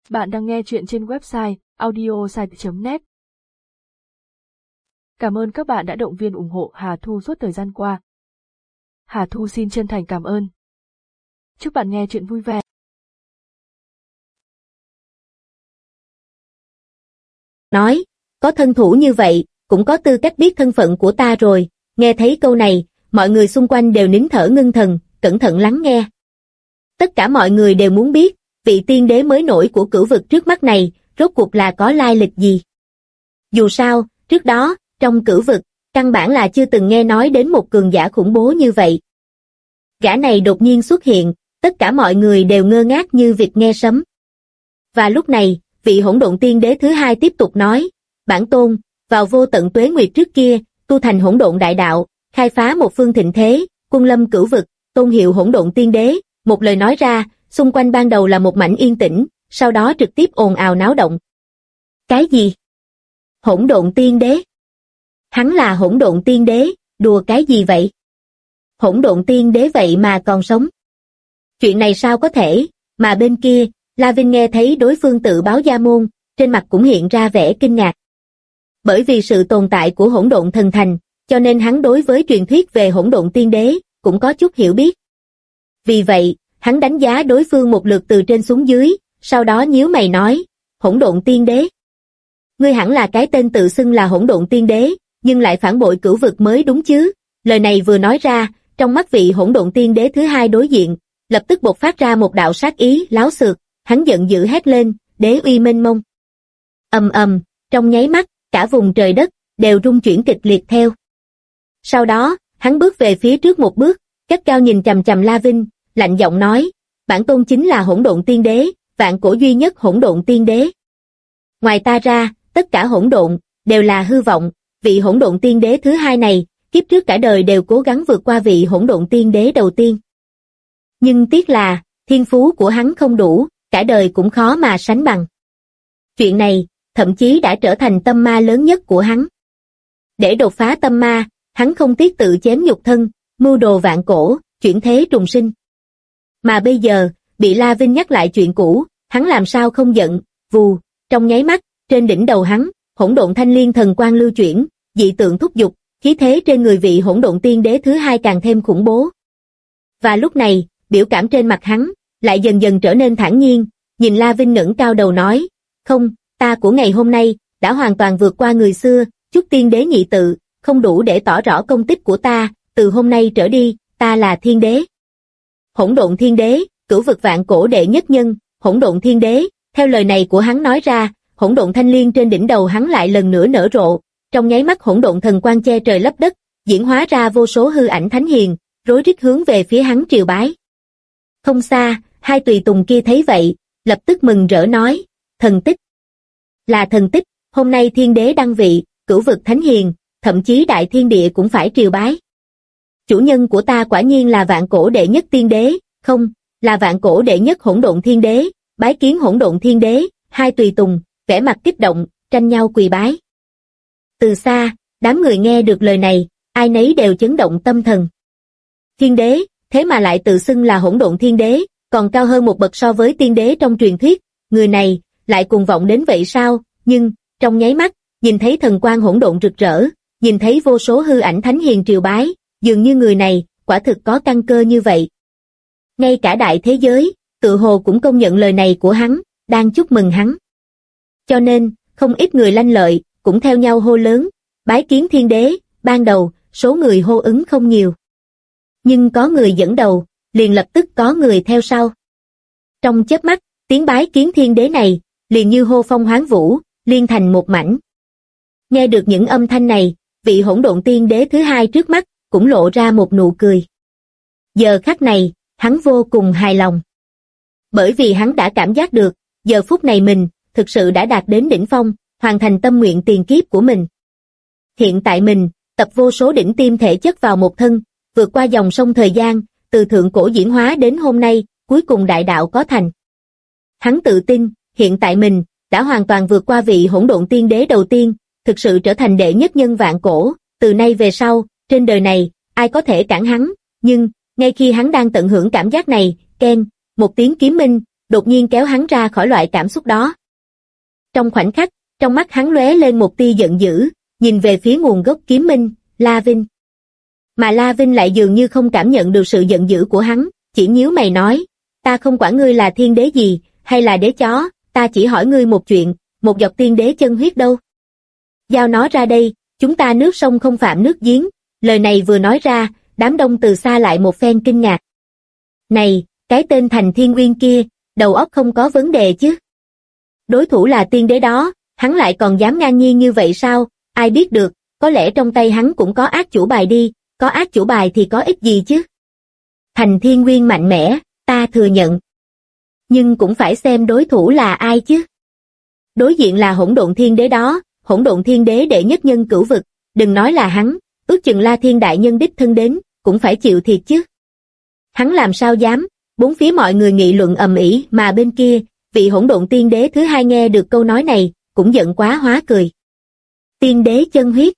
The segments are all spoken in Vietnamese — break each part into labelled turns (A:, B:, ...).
A: Bạn đang nghe chuyện trên website audiosite.net. Cảm ơn các bạn đã động viên ủng hộ Hà Thu suốt thời gian qua. Hà Thu xin chân thành cảm ơn. Chúc bạn nghe chuyện vui vẻ.
B: Nói, có thân thủ như vậy, cũng có tư cách biết thân phận của ta rồi. Nghe thấy câu này, mọi người xung quanh đều nín thở ngưng thần, cẩn thận lắng nghe. Tất cả mọi người đều muốn biết, vị tiên đế mới nổi của cửu vực trước mắt này, rốt cuộc là có lai lịch gì. Dù sao, trước đó, trong cửu vực, căn bản là chưa từng nghe nói đến một cường giả khủng bố như vậy. Gã này đột nhiên xuất hiện, tất cả mọi người đều ngơ ngác như vịt nghe sấm. Và lúc này, vị hỗn độn tiên đế thứ hai tiếp tục nói, bản tôn, vào vô tận tuế nguyệt trước kia, tu thành hỗn độn đại đạo, khai phá một phương thịnh thế, quân lâm cửu vực, tôn hiệu hỗn độn tiên đế. Một lời nói ra, xung quanh ban đầu là một mảnh yên tĩnh, sau đó trực tiếp ồn ào náo động. Cái gì? Hỗn độn tiên đế? Hắn là hỗn độn tiên đế, đùa cái gì vậy? Hỗn độn tiên đế vậy mà còn sống? Chuyện này sao có thể? Mà bên kia, La Vinh nghe thấy đối phương tự báo gia môn, trên mặt cũng hiện ra vẻ kinh ngạc. Bởi vì sự tồn tại của hỗn độn thần thành, cho nên hắn đối với truyền thuyết về hỗn độn tiên đế cũng có chút hiểu biết. Vì vậy, hắn đánh giá đối phương một lượt từ trên xuống dưới, sau đó nhíu mày nói, hỗn độn tiên đế. Ngươi hẳn là cái tên tự xưng là hỗn độn tiên đế, nhưng lại phản bội cửu vực mới đúng chứ. Lời này vừa nói ra, trong mắt vị hỗn độn tiên đế thứ hai đối diện, lập tức bộc phát ra một đạo sát ý láo xược, hắn giận dữ hét lên, đế uy mênh mông. Ầm ầm, trong nháy mắt, cả vùng trời đất đều rung chuyển kịch liệt theo. Sau đó, hắn bước về phía trước một bước, cất cao nhìn chằm chằm La Vinh, lạnh giọng nói, bản tôn chính là hỗn độn tiên đế, vạn cổ duy nhất hỗn độn tiên đế. Ngoài ta ra, tất cả hỗn độn đều là hư vọng, vị hỗn độn tiên đế thứ hai này, kiếp trước cả đời đều cố gắng vượt qua vị hỗn độn tiên đế đầu tiên. Nhưng tiếc là, thiên phú của hắn không đủ, cả đời cũng khó mà sánh bằng. Chuyện này, thậm chí đã trở thành tâm ma lớn nhất của hắn. Để đột phá tâm ma, hắn không tiếc tự chém nhục thân, mưu đồ vạn cổ, chuyển thế trùng sinh. Mà bây giờ, bị La Vinh nhắc lại chuyện cũ, hắn làm sao không giận, vù, trong nháy mắt, trên đỉnh đầu hắn, hỗn độn thanh liên thần quang lưu chuyển, dị tượng thúc giục, khí thế trên người vị hỗn độn tiên đế thứ hai càng thêm khủng bố. Và lúc này, biểu cảm trên mặt hắn, lại dần dần trở nên thản nhiên, nhìn La Vinh ngẩng cao đầu nói, không, ta của ngày hôm nay, đã hoàn toàn vượt qua người xưa, chút tiên đế nhị tự, không đủ để tỏ rõ công tích của ta, từ hôm nay trở đi, ta là thiên đế. Hỗn độn thiên đế, cửu vực vạn cổ đệ nhất nhân, hỗn độn thiên đế, theo lời này của hắn nói ra, hỗn độn thanh liên trên đỉnh đầu hắn lại lần nữa nở rộ, trong nháy mắt hỗn độn thần quang che trời lấp đất, diễn hóa ra vô số hư ảnh thánh hiền, rối rít hướng về phía hắn triều bái. Không xa, hai tùy tùng kia thấy vậy, lập tức mừng rỡ nói, thần tích. Là thần tích, hôm nay thiên đế đăng vị, cửu vực thánh hiền, thậm chí đại thiên địa cũng phải triều bái. Chủ nhân của ta quả nhiên là vạn cổ đệ nhất tiên đế, không, là vạn cổ đệ nhất hỗn độn thiên đế, bái kiến hỗn độn thiên đế, hai tùy tùng, vẻ mặt kích động, tranh nhau quỳ bái. Từ xa, đám người nghe được lời này, ai nấy đều chấn động tâm thần. Thiên đế, thế mà lại tự xưng là hỗn độn thiên đế, còn cao hơn một bậc so với tiên đế trong truyền thuyết, người này, lại cuồng vọng đến vậy sao, nhưng, trong nháy mắt, nhìn thấy thần quang hỗn độn rực rỡ, nhìn thấy vô số hư ảnh thánh hiền triều bái, dường như người này, quả thực có căn cơ như vậy. Ngay cả đại thế giới, tự hồ cũng công nhận lời này của hắn, đang chúc mừng hắn. Cho nên, không ít người lanh lợi, cũng theo nhau hô lớn, bái kiến thiên đế, ban đầu, số người hô ứng không nhiều. Nhưng có người dẫn đầu, liền lập tức có người theo sau. Trong chớp mắt, tiếng bái kiến thiên đế này, liền như hô phong hoán vũ, liên thành một mảnh. Nghe được những âm thanh này, vị hỗn độn tiên đế thứ hai trước mắt, cũng lộ ra một nụ cười. Giờ khắc này, hắn vô cùng hài lòng. Bởi vì hắn đã cảm giác được, giờ phút này mình, thực sự đã đạt đến đỉnh phong, hoàn thành tâm nguyện tiền kiếp của mình. Hiện tại mình, tập vô số đỉnh tiêm thể chất vào một thân, vượt qua dòng sông thời gian, từ thượng cổ diễn hóa đến hôm nay, cuối cùng đại đạo có thành. Hắn tự tin, hiện tại mình, đã hoàn toàn vượt qua vị hỗn độn tiên đế đầu tiên, thực sự trở thành đệ nhất nhân vạn cổ, từ nay về sau, trên đời này, ai có thể cản hắn, nhưng, ngay khi hắn đang tận hưởng cảm giác này, keng, một tiếng kiếm minh, đột nhiên kéo hắn ra khỏi loại cảm xúc đó. Trong khoảnh khắc, trong mắt hắn lóe lên một tia giận dữ, nhìn về phía nguồn gốc kiếm minh, La Vinh. Mà La Vinh lại dường như không cảm nhận được sự giận dữ của hắn, chỉ nhíu mày nói, ta không quản ngươi là thiên đế gì, hay là đế chó, ta chỉ hỏi ngươi một chuyện, một giọt tiên đế chân huyết đâu? Giao nó ra đây, chúng ta nước sông không phạm nước giếng. Lời này vừa nói ra, đám đông từ xa lại một phen kinh ngạc. Này, cái tên Thành Thiên Uyên kia, đầu óc không có vấn đề chứ? Đối thủ là tiên đế đó, hắn lại còn dám ngang nhiên như vậy sao? Ai biết được, có lẽ trong tay hắn cũng có ác chủ bài đi, có ác chủ bài thì có ích gì chứ? Thành Thiên Uyên mạnh mẽ, ta thừa nhận. Nhưng cũng phải xem đối thủ là ai chứ? Đối diện là Hỗn Độn Thiên Đế đó, Hỗn Độn Thiên Đế đệ nhất nhân cửu vực, đừng nói là hắn, ước chừng La Thiên đại nhân đích thân đến, cũng phải chịu thiệt chứ. Hắn làm sao dám? Bốn phía mọi người nghị luận ầm ĩ, mà bên kia, vị Hỗn Độn Tiên Đế thứ hai nghe được câu nói này, cũng giận quá hóa cười. Tiên đế chân huyết.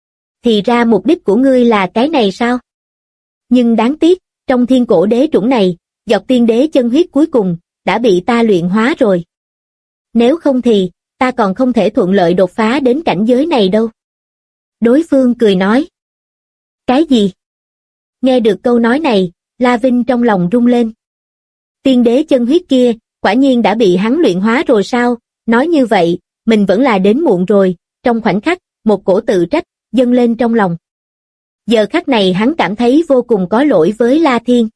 B: Thì ra mục đích của ngươi là cái này sao? Nhưng đáng tiếc, trong thiên cổ đế chủng này, giọt tiên đế chân huyết cuối cùng, đã bị ta luyện hóa rồi. Nếu không thì, ta còn không thể thuận lợi đột phá đến cảnh giới này đâu. Đối phương cười nói. Cái gì? Nghe được câu nói này, La Vinh trong lòng rung lên. Tiên đế chân huyết kia, quả nhiên đã bị hắn luyện hóa rồi sao? Nói như vậy, mình vẫn là đến muộn rồi. Trong khoảnh khắc, một cổ tự trách dâng lên trong lòng. Giờ khắc này hắn cảm thấy vô cùng có lỗi với La Thiên.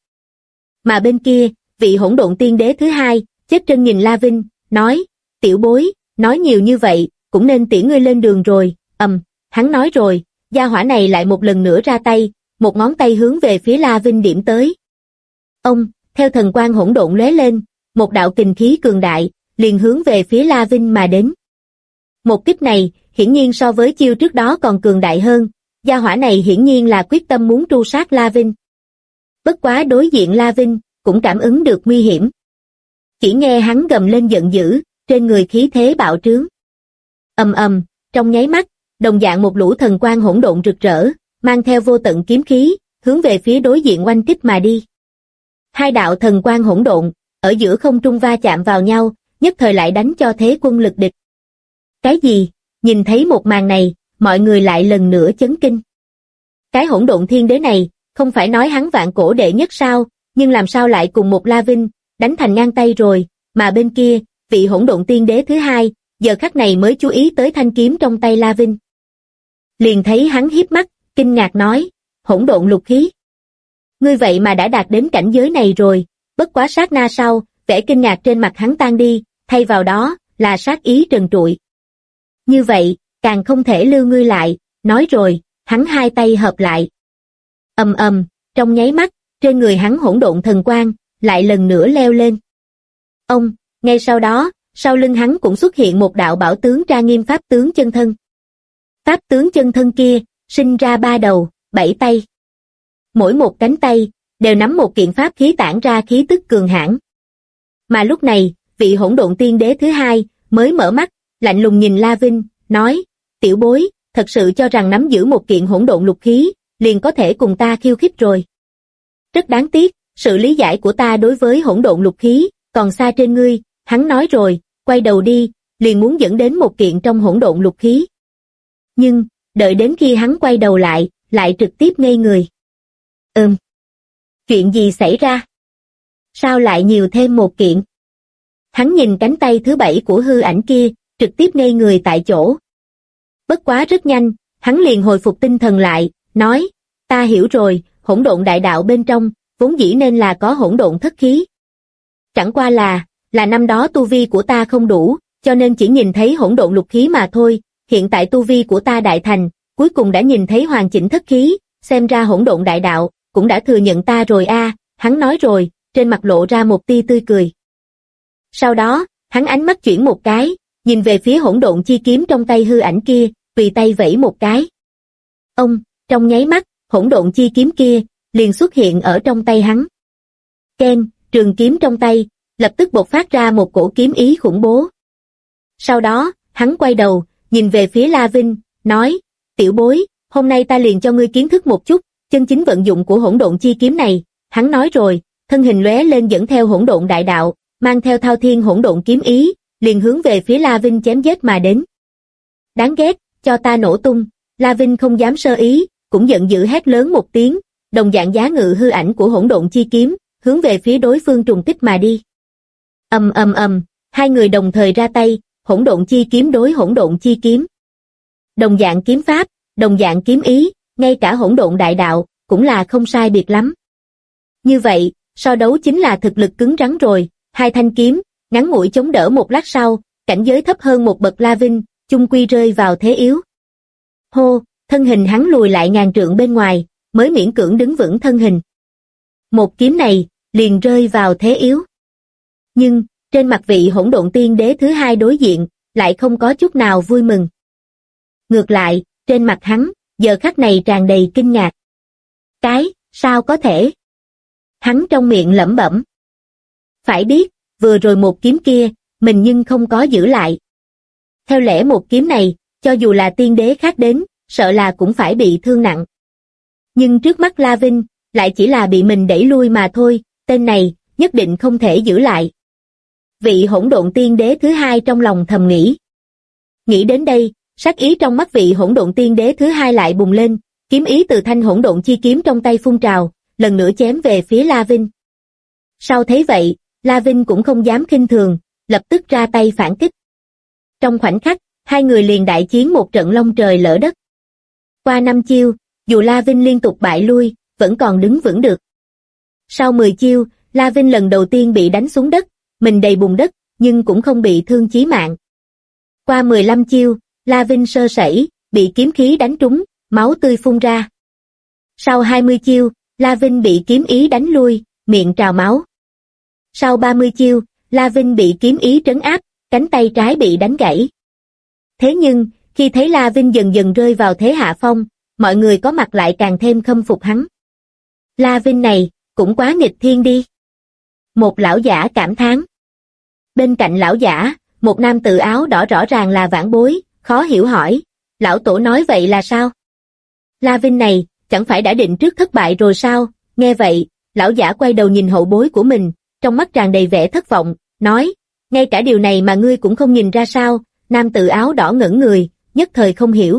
B: Mà bên kia, vị Hỗn Độn Tiên Đế thứ hai, chết chân nhìn La Vinh, nói, tiểu bối, nói nhiều như vậy, cũng nên tiễn ngươi lên đường rồi. Hắn nói rồi, gia hỏa này lại một lần nữa ra tay, một ngón tay hướng về phía La Vinh điểm tới. Ông, theo thần quang hỗn độn lóe lên, một đạo kình khí cường đại, liền hướng về phía La Vinh mà đến. Một kích này, hiển nhiên so với chiêu trước đó còn cường đại hơn, gia hỏa này hiển nhiên là quyết tâm muốn tru sát La Vinh. Bất quá đối diện La Vinh, cũng cảm ứng được nguy hiểm. Chỉ nghe hắn gầm lên giận dữ, trên người khí thế bạo trướng. Trong nháy mắt, đồng dạng một lũ thần quang hỗn độn rực rỡ, mang theo vô tận kiếm khí, hướng về phía đối diện oanh kích mà đi. Hai đạo thần quang hỗn độn, ở giữa không trung va chạm vào nhau, nhất thời lại đánh cho thế quân lực địch. Cái gì? Nhìn thấy một màn này, mọi người lại lần nữa chấn kinh. Cái Hỗn Độn Thiên Đế này, không phải nói hắn vạn cổ đệ nhất sao, nhưng làm sao lại cùng một La Vinh, đánh thành ngang tay rồi, mà bên kia, vị Hỗn Độn Tiên Đế thứ hai, giờ khắc này mới chú ý tới thanh kiếm trong tay La Vinh. Liền thấy hắn hiếp mắt, kinh ngạc nói, hỗn độn lục khí. Ngươi vậy mà đã đạt đến cảnh giới này rồi, bất quá sát na sau, vẻ kinh ngạc trên mặt hắn tan đi, thay vào đó, là sát ý trần trụi. Như vậy, càng không thể lưu ngươi lại, nói rồi, hắn hai tay hợp lại. Trong nháy mắt, trên người hắn hỗn độn thần quang, lại lần nữa leo lên. Ngay sau đó, sau lưng hắn cũng xuất hiện một đạo bảo tướng tra nghiêm pháp tướng chân thân. Pháp tướng chân thân kia, sinh ra 3 đầu, 7 tay. Mỗi một cánh tay, đều nắm một kiện pháp khí tản ra khí tức cường hãn. Mà lúc này, vị Hỗn Độn Tiên Đế thứ hai, mới mở mắt, lạnh lùng nhìn La Vinh, nói, tiểu bối, thật sự cho rằng nắm giữ một kiện hỗn độn lục khí, liền có thể cùng ta khiêu khích rồi. Rất đáng tiếc, sự lý giải của ta đối với hỗn độn lục khí, còn xa trên ngươi, hắn nói rồi, quay đầu đi, liền muốn dẫn đến một kiện trong hỗn độn lục khí. Nhưng, đợi đến khi hắn quay đầu lại trực tiếp ngây người. Chuyện gì xảy ra? Sao lại nhiều thêm một kiện? Hắn nhìn cánh tay thứ 7 của hư ảnh kia, trực tiếp ngây người tại chỗ. Bất quá rất nhanh, hắn liền hồi phục tinh thần lại, nói, ta hiểu rồi, hỗn độn đại đạo bên trong, vốn dĩ nên là có hỗn độn thất khí. Chẳng qua là năm đó tu vi của ta không đủ, cho nên chỉ nhìn thấy hỗn độn lục khí mà thôi, hiện tại tu vi của ta đại thành, cuối cùng đã nhìn thấy hoàn chỉnh thất khí, xem ra hỗn độn đại đạo, cũng đã thừa nhận ta rồi a. Hắn nói rồi, trên mặt lộ ra một tia tươi cười. Sau đó, hắn ánh mắt chuyển một cái, nhìn về phía hỗn độn chi kiếm trong tay hư ảnh kia, tùy tay vẫy một cái. Trong nháy mắt, hỗn độn chi kiếm kia, liền xuất hiện ở trong tay hắn. Keng, trường kiếm trong tay, lập tức bộc phát ra một cổ kiếm ý khủng bố. Sau đó, hắn quay đầu, nhìn về phía La Vinh, nói, tiểu bối, hôm nay ta liền cho ngươi kiến thức một chút, chân chính vận dụng của hỗn độn chi kiếm này. Hắn nói rồi, thân hình lóe lên dẫn theo hỗn độn đại đạo, mang theo thao thiên hỗn độn kiếm ý, liền hướng về phía La Vinh chém giết mà đến. Đáng ghét, cho ta nổ tung, La Vinh không dám sơ ý, cũng giận dữ hét lớn một tiếng, đồng dạng giá ngự hư ảnh của hỗn độn chi kiếm, hướng về phía đối phương trùng kích mà đi. Ầm ầm ầm, hai người đồng thời ra tay, hỗn độn chi kiếm đối hỗn độn chi kiếm. Đồng dạng kiếm pháp, đồng dạng kiếm ý, ngay cả hỗn độn đại đạo, cũng là không sai biệt lắm. Như vậy, so đấu chính là thực lực cứng rắn rồi, hai thanh kiếm, ngắn ngủi chống đỡ một lát sau, cảnh giới thấp hơn một bậc La Vinh, chung quy rơi vào thế yếu. Hô, thân hình hắn lùi lại ngàn trượng bên ngoài, mới miễn cưỡng đứng vững thân hình. Một kiếm này, liền rơi vào thế yếu. Nhưng, trên mặt vị hỗn độn tiên đế thứ hai đối diện, lại không có chút nào vui mừng. Ngược lại, trên mặt hắn, giờ khắc này tràn đầy kinh ngạc. Sao có thể? Hắn trong miệng lẩm bẩm. Phải biết, vừa rồi một kiếm kia, mình nhưng không có giữ lại. Theo lẽ một kiếm này, cho dù là tiên đế khác đến, sợ là cũng phải bị thương nặng. Nhưng trước mắt La Vinh, lại chỉ là bị mình đẩy lui mà thôi, tên này, nhất định không thể giữ lại. Vị hỗn độn tiên đế thứ hai trong lòng thầm nghĩ. Nghĩ đến đây, sát ý trong mắt vị hỗn độn tiên đế thứ hai lại bùng lên, kiếm ý từ thanh hỗn độn chi kiếm trong tay phun trào, lần nữa chém về phía La Vinh. Sau thấy vậy, La Vinh cũng không dám khinh thường, lập tức ra tay phản kích. Trong khoảnh khắc, hai người liền đại chiến một trận long trời lở đất. Qua 5 chiêu, dù La Vinh liên tục bại lui, vẫn còn đứng vững được. Sau 10 chiêu, La Vinh lần đầu tiên bị đánh xuống đất, mình đầy bùn đất, nhưng cũng không bị thương chí mạng. Qua 15 chiêu, La Vinh sơ sẩy, bị kiếm khí đánh trúng, máu tươi phun ra. Sau 20 chiêu, La Vinh bị kiếm ý đánh lui, miệng trào máu. Sau 30 chiêu, La Vinh bị kiếm ý trấn áp, cánh tay trái bị đánh gãy. Thế nhưng, khi thấy La Vinh dần dần rơi vào thế hạ phong, mọi người có mặt lại càng thêm khâm phục hắn. La Vinh này, cũng quá nghịch thiên đi. Một lão giả cảm thán. Bên cạnh lão giả, một nam tử áo đỏ rõ ràng là vãn bối, khó hiểu hỏi, lão tổ nói vậy là sao? La Vinh này, chẳng phải đã định trước thất bại rồi sao? Nghe vậy, lão giả quay đầu nhìn hậu bối của mình, trong mắt tràn đầy vẻ thất vọng, nói, ngay cả điều này mà ngươi cũng không nhìn ra sao? Nam tử áo đỏ ngẩn người, nhất thời không hiểu.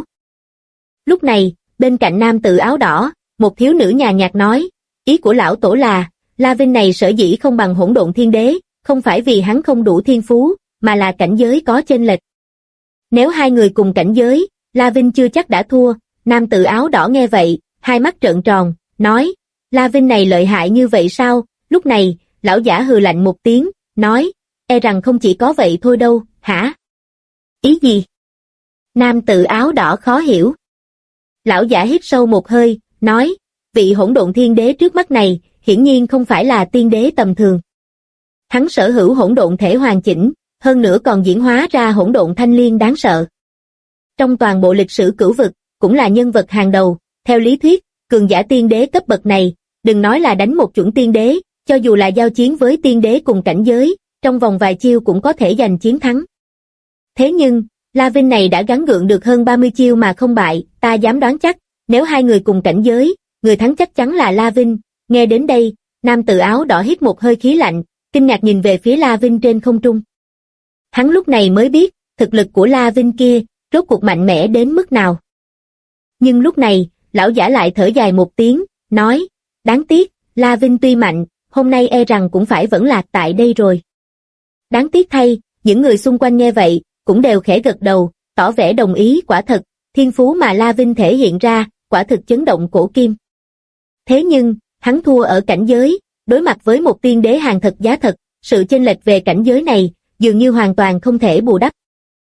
B: Lúc này, bên cạnh nam tử áo đỏ, một thiếu nữ nhàn nhạt nói, ý của lão tổ là, La Vinh này sở dĩ không bằng hỗn độn thiên đế, không phải vì hắn không đủ thiên phú, mà là cảnh giới có chênh lệch. Nếu hai người cùng cảnh giới, La Vinh chưa chắc đã thua. Nam tử áo đỏ nghe vậy, hai mắt trợn tròn, nói, La Vinh này lợi hại như vậy sao? Lúc này, lão giả hừ lạnh một tiếng, nói, e rằng không chỉ có vậy thôi đâu, hả? Ý gì? Nam tử áo đỏ khó hiểu. Lão giả hít sâu một hơi, nói, vị hỗn độn thiên đế trước mắt này, hiển nhiên không phải là tiên đế tầm thường. Hắn sở hữu hỗn độn thể hoàn chỉnh, hơn nữa còn diễn hóa ra hỗn độn thanh liên đáng sợ. Trong toàn bộ lịch sử cửu vực, cũng là nhân vật hàng đầu, theo lý thuyết, cường giả tiên đế cấp bậc này, đừng nói là đánh một chuẩn tiên đế, cho dù là giao chiến với tiên đế cùng cảnh giới, trong vòng vài chiêu cũng có thể giành chiến thắng. Thế nhưng, La Vinh này đã gắng gượng được hơn 30 chiêu mà không bại, ta dám đoán chắc, nếu hai người cùng cảnh giới, người thắng chắc chắn là La Vinh. Nghe đến đây, nam tử áo đỏ hít một hơi khí lạnh, kinh ngạc nhìn về phía La Vinh trên không trung. Hắn lúc này mới biết, thực lực của La Vinh kia, rốt cuộc mạnh mẽ đến mức nào. Nhưng lúc này, lão giả lại thở dài một tiếng, nói, đáng tiếc, La Vinh tuy mạnh, hôm nay e rằng cũng phải vẫn lạc tại đây rồi. Đáng tiếc thay, những người xung quanh nghe vậy, cũng đều khẽ gật đầu, tỏ vẻ đồng ý. Quả thật, thiên phú mà La Vinh thể hiện ra, quả thực chấn động cổ kim. Thế nhưng, hắn thua ở cảnh giới, đối mặt với một tiên đế hàng thật giá thật, sự chênh lệch về cảnh giới này, dường như hoàn toàn không thể bù đắp.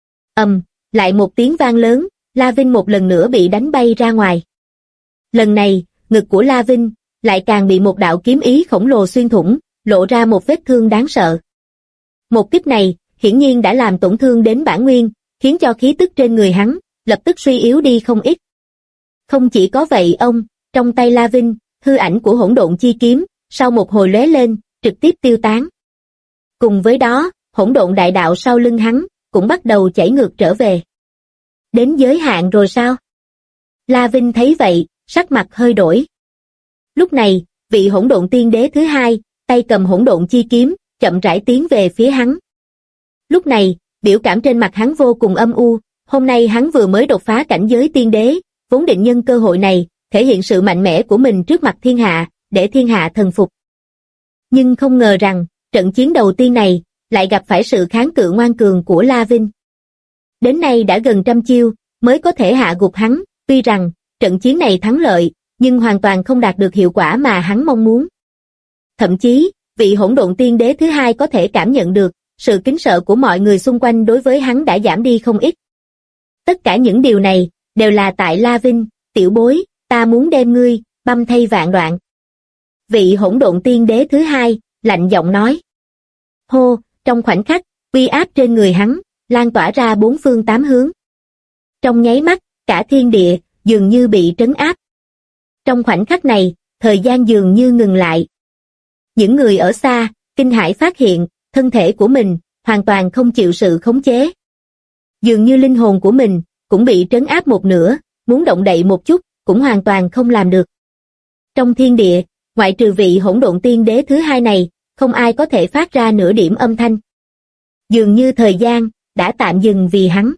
B: Lại một tiếng vang lớn, La Vinh một lần nữa bị đánh bay ra ngoài. Lần này, ngực của La Vinh lại càng bị một đạo kiếm ý khổng lồ xuyên thủng, lộ ra một vết thương đáng sợ. Một kích này, hiển nhiên đã làm tổn thương đến bản nguyên, khiến cho khí tức trên người hắn lập tức suy yếu đi không ít. Không chỉ có vậy, trong tay La Vinh, hư ảnh của hỗn độn chi kiếm, sau một hồi lóe lên, trực tiếp tiêu tán. Cùng với đó, hỗn độn đại đạo sau lưng hắn cũng bắt đầu chảy ngược trở về. Đến giới hạn rồi sao? La Vinh thấy vậy, sắc mặt hơi đổi. Lúc này, vị hỗn độn tiên đế thứ hai, tay cầm hỗn độn chi kiếm, chậm rãi tiến về phía hắn. Lúc này, biểu cảm trên mặt hắn vô cùng âm u, hôm nay hắn vừa mới đột phá cảnh giới tiên đế, vốn định nhân cơ hội này, thể hiện sự mạnh mẽ của mình trước mặt thiên hạ, để thiên hạ thần phục. Nhưng không ngờ rằng, trận chiến đầu tiên này, lại gặp phải sự kháng cự ngoan cường của La Vinh. Đến nay đã gần 100 chiêu, mới có thể hạ gục hắn, tuy rằng, trận chiến này thắng lợi, nhưng hoàn toàn không đạt được hiệu quả mà hắn mong muốn. Thậm chí, vị hỗn độn tiên đế thứ hai có thể cảm nhận được, sự kính sợ của mọi người xung quanh đối với hắn đã giảm đi không ít. Tất cả những điều này, đều là tại La Vinh, tiểu bối, ta muốn đem ngươi, băm thay vạn đoạn. Vị hỗn độn tiên đế thứ hai, lạnh giọng nói. Hô, trong khoảnh khắc, uy áp trên người hắn, lan tỏa ra bốn phương tám hướng. Trong nháy mắt, cả thiên địa, dường như bị trấn áp. Trong khoảnh khắc này, thời gian dường như ngừng lại. Những người ở xa, kinh hãi phát hiện, thân thể của mình, hoàn toàn không chịu sự khống chế. Dường như linh hồn của mình, cũng bị trấn áp một nửa, muốn động đậy một chút, cũng hoàn toàn không làm được. Trong thiên địa, ngoại trừ vị hỗn độn tiên đế thứ hai này, không ai có thể phát ra nửa điểm âm thanh. Dường như thời gian, đã tạm dừng vì hắn.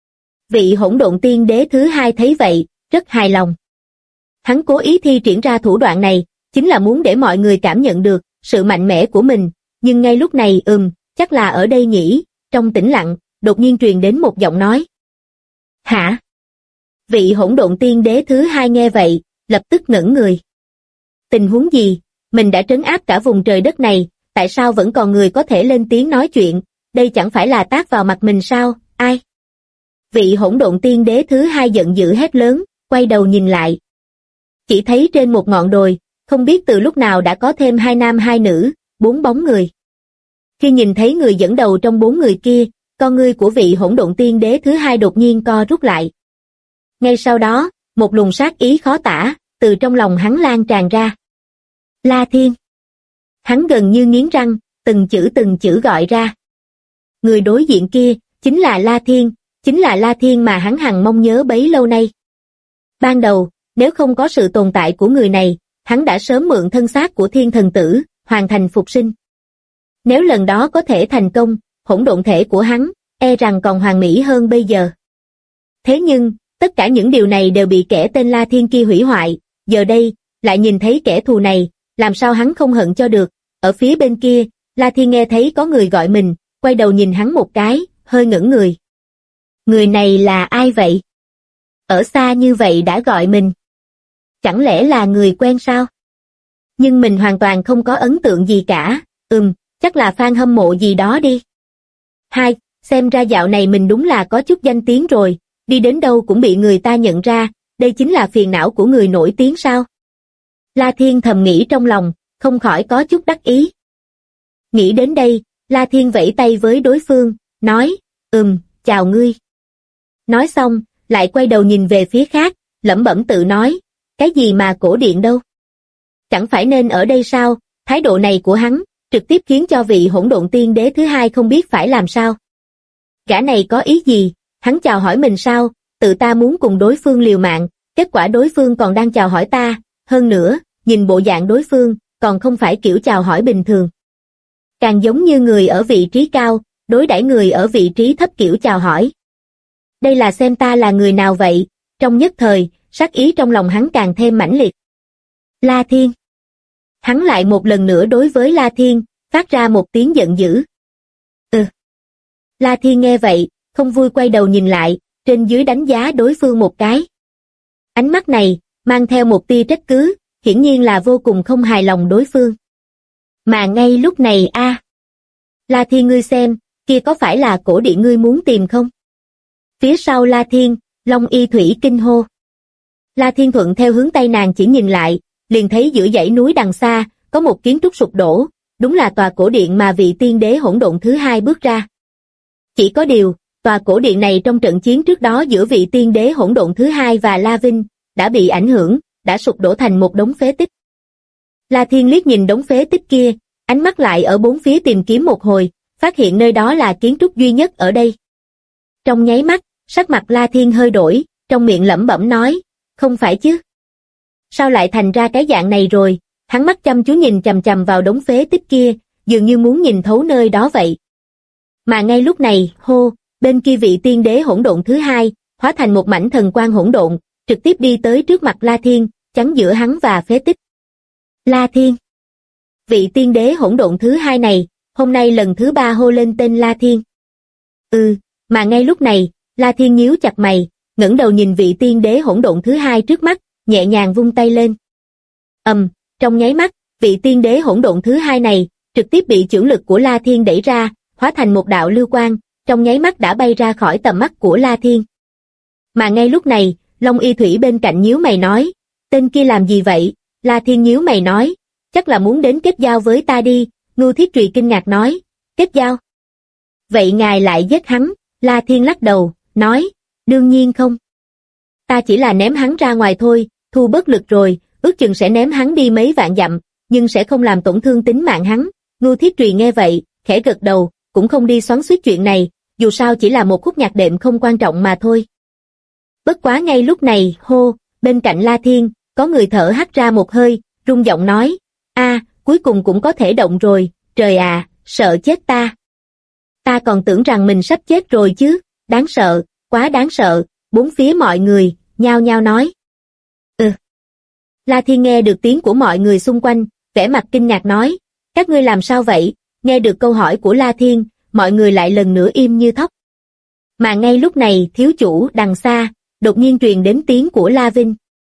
B: Vị hỗn độn tiên đế thứ hai thấy vậy, rất hài lòng. Hắn cố ý thi triển ra thủ đoạn này, chính là muốn để mọi người cảm nhận được sự mạnh mẽ của mình, nhưng ngay lúc này chắc là ở đây nhỉ, trong tĩnh lặng, đột nhiên truyền đến một giọng nói. Hả? Vị hỗn độn tiên đế thứ hai nghe vậy, lập tức ngẩn người. Tình huống gì? Mình đã trấn áp cả vùng trời đất này, tại sao vẫn còn người có thể lên tiếng nói chuyện, đây chẳng phải là tát vào mặt mình sao, ai? Vị hỗn độn tiên đế thứ hai giận dữ hét lớn, quay đầu nhìn lại. Chỉ thấy trên một ngọn đồi, không biết từ lúc nào đã có thêm 2 nam 2 nữ, 4 bóng người. Khi nhìn thấy người dẫn đầu trong 4 người kia, con ngươi của vị hỗn độn tiên đế thứ hai đột nhiên co rút lại. Ngay sau đó, một luồng sát ý khó tả, từ trong lòng hắn lan tràn ra. La Thiên. Hắn gần như nghiến răng, từng chữ gọi ra. Người đối diện kia, chính là La Thiên mà hắn hằng mong nhớ bấy lâu nay. Ban đầu, nếu không có sự tồn tại của người này, hắn đã sớm mượn thân xác của thiên thần tử, hoàn thành phục sinh. Nếu lần đó có thể thành công, hỗn độn thể của hắn, e rằng còn hoàn mỹ hơn bây giờ. Thế nhưng, tất cả những điều này đều bị kẻ tên La Thiên kia hủy hoại, giờ đây, lại nhìn thấy kẻ thù này, làm sao hắn không hận cho được. Ở phía bên kia, La Thiên nghe thấy có người gọi mình, quay đầu nhìn hắn một cái, hơi ngẩn người. Người này là ai vậy? Ở xa như vậy đã gọi mình. Chẳng lẽ là người quen sao? Nhưng mình hoàn toàn không có ấn tượng gì cả, chắc là fan hâm mộ gì đó đi. Hai, xem ra dạo này mình đúng là có chút danh tiếng rồi, đi đến đâu cũng bị người ta nhận ra, đây chính là phiền não của người nổi tiếng sao? La Thiên thầm nghĩ trong lòng, không khỏi có chút đắc ý. Nghĩ đến đây, La Thiên vẫy tay với đối phương, nói, chào ngươi. Nói xong, lại quay đầu nhìn về phía khác, lẩm bẩm tự nói, cái gì mà cổ điện đâu? Chẳng phải nên ở đây sao? Thái độ này của hắn, trực tiếp khiến cho vị hỗn độn tiên đế thứ hai không biết phải làm sao. Gã này có ý gì? Hắn chào hỏi mình sao? Tự ta muốn cùng đối phương liều mạng, kết quả đối phương còn đang chào hỏi ta, hơn nữa, nhìn bộ dạng đối phương, còn không phải kiểu chào hỏi bình thường. Càng giống như người ở vị trí cao, đối đãi người ở vị trí thấp kiểu chào hỏi. Đây là xem ta là người nào vậy? Trong nhất thời, sát ý trong lòng hắn càng thêm mãnh liệt. La Thiên. Hắn lại một lần nữa đối với La Thiên, phát ra một tiếng giận dữ. La Thiên nghe vậy, không vui quay đầu nhìn lại, trên dưới đánh giá đối phương một cái. Ánh mắt này, mang theo một tia trách cứ, hiển nhiên là vô cùng không hài lòng đối phương. Mà ngay lúc này La Thiên ngươi xem, kia có phải là cổ điện ngươi muốn tìm không? Phía sau La Thiên, Long Y Thủy kinh hô. La Thiên thuận theo hướng tay nàng chỉ nhìn lại, liền thấy giữa dãy núi đằng xa, có một kiến trúc sụp đổ, đúng là tòa cổ điện mà vị tiên đế hỗn độn thứ hai bước ra. Chỉ có điều, tòa cổ điện này trong trận chiến trước đó giữa vị tiên đế hỗn độn thứ hai và La Vinh, đã bị ảnh hưởng, đã sụp đổ thành một đống phế tích. La Thiên liếc nhìn đống phế tích kia, ánh mắt lại ở bốn phía tìm kiếm một hồi, phát hiện nơi đó là kiến trúc duy nhất ở đây. Trong nháy mắt, sắc mặt La Thiên hơi đổi, trong miệng lẩm bẩm nói, không phải chứ? Sao lại thành ra cái dạng này rồi? Hắn mắt chăm chú nhìn chằm chằm vào đống phế tích kia, dường như muốn nhìn thấu nơi đó vậy. Mà ngay lúc này, bên kia vị tiên đế hỗn độn thứ hai, hóa thành một mảnh thần quang hỗn độn, trực tiếp đi tới trước mặt La Thiên, chắn giữa hắn và phế tích. La Thiên. Vị tiên đế hỗn độn thứ hai này, hôm nay lần thứ ba hô lên tên La Thiên. Mà ngay lúc này, La Thiên nhíu chặt mày, ngẩng đầu nhìn vị tiên đế hỗn độn thứ hai trước mắt, nhẹ nhàng vung tay lên. Trong nháy mắt, vị tiên đế hỗn độn thứ hai này, trực tiếp bị chưởng lực của La Thiên đẩy ra, hóa thành một đạo lưu quang, trong nháy mắt đã bay ra khỏi tầm mắt của La Thiên. Mà ngay lúc này, Long Y Thủy bên cạnh nhíu mày nói, tên kia làm gì vậy? La Thiên nhíu mày nói, chắc là muốn đến kết giao với ta đi. Ngưu Thiết Trùy kinh ngạc nói, kết giao? Vậy ngài lại giết hắn? La Thiên lắc đầu, nói, đương nhiên không. Ta chỉ là ném hắn ra ngoài thôi, thu bất lực rồi, ước chừng sẽ ném hắn đi mấy vạn dặm, nhưng sẽ không làm tổn thương tính mạng hắn. Ngưu Thiết Trùy nghe vậy, khẽ gật đầu, cũng không đi xoắn xuýt chuyện này, dù sao chỉ là một khúc nhạc đệm không quan trọng mà thôi. Bất quá ngay lúc này, bên cạnh La Thiên, có người thở hắt ra một hơi, rung giọng nói, cuối cùng cũng có thể động rồi, trời à, sợ chết ta. Ta còn tưởng rằng mình sắp chết rồi chứ, đáng sợ, quá đáng sợ, bốn phía mọi người, nhao nhao nói. La Thiên nghe được tiếng của mọi người xung quanh, vẻ mặt kinh ngạc nói, các ngươi làm sao vậy? Nghe được câu hỏi của La Thiên, mọi người lại lần nữa im như thóc. Mà ngay lúc này, thiếu chủ đằng xa, đột nhiên truyền đến tiếng của La Vinh.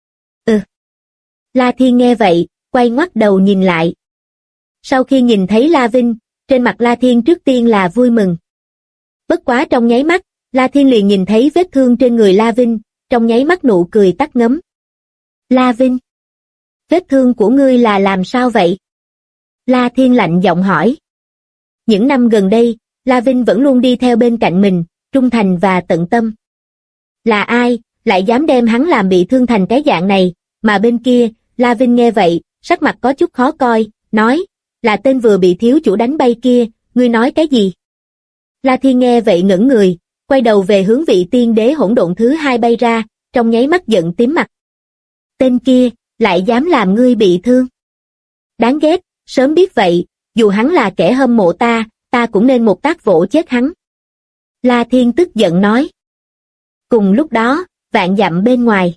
B: La Thiên nghe vậy, quay ngoắt đầu nhìn lại. Sau khi nhìn thấy La Vinh, trên mặt La Thiên trước tiên là vui mừng. Bất quá trong nháy mắt, La Thiên liền nhìn thấy vết thương trên người La Vinh, trong nháy mắt nụ cười tắt ngấm. La Vinh, vết thương của ngươi là làm sao vậy? La Thiên lạnh giọng hỏi. Những năm gần đây, La Vinh vẫn luôn đi theo bên cạnh mình, trung thành và tận tâm. Là ai, lại dám đem hắn làm bị thương thành cái dạng này? Mà bên kia, La Vinh nghe vậy, sắc mặt có chút khó coi, nói, là tên vừa bị thiếu chủ đánh bay kia, ngươi nói cái gì? La Thiên nghe vậy ngẩng người, quay đầu về hướng vị tiên đế hỗn độn thứ hai bay ra, trong nháy mắt giận tím mặt. Tên kia, lại dám làm ngươi bị thương. Đáng ghét, sớm biết vậy, dù hắn là kẻ hâm mộ ta, ta cũng nên một tác vỗ chết hắn. La Thiên tức giận nói. Cùng lúc đó, vạn dặm bên ngoài.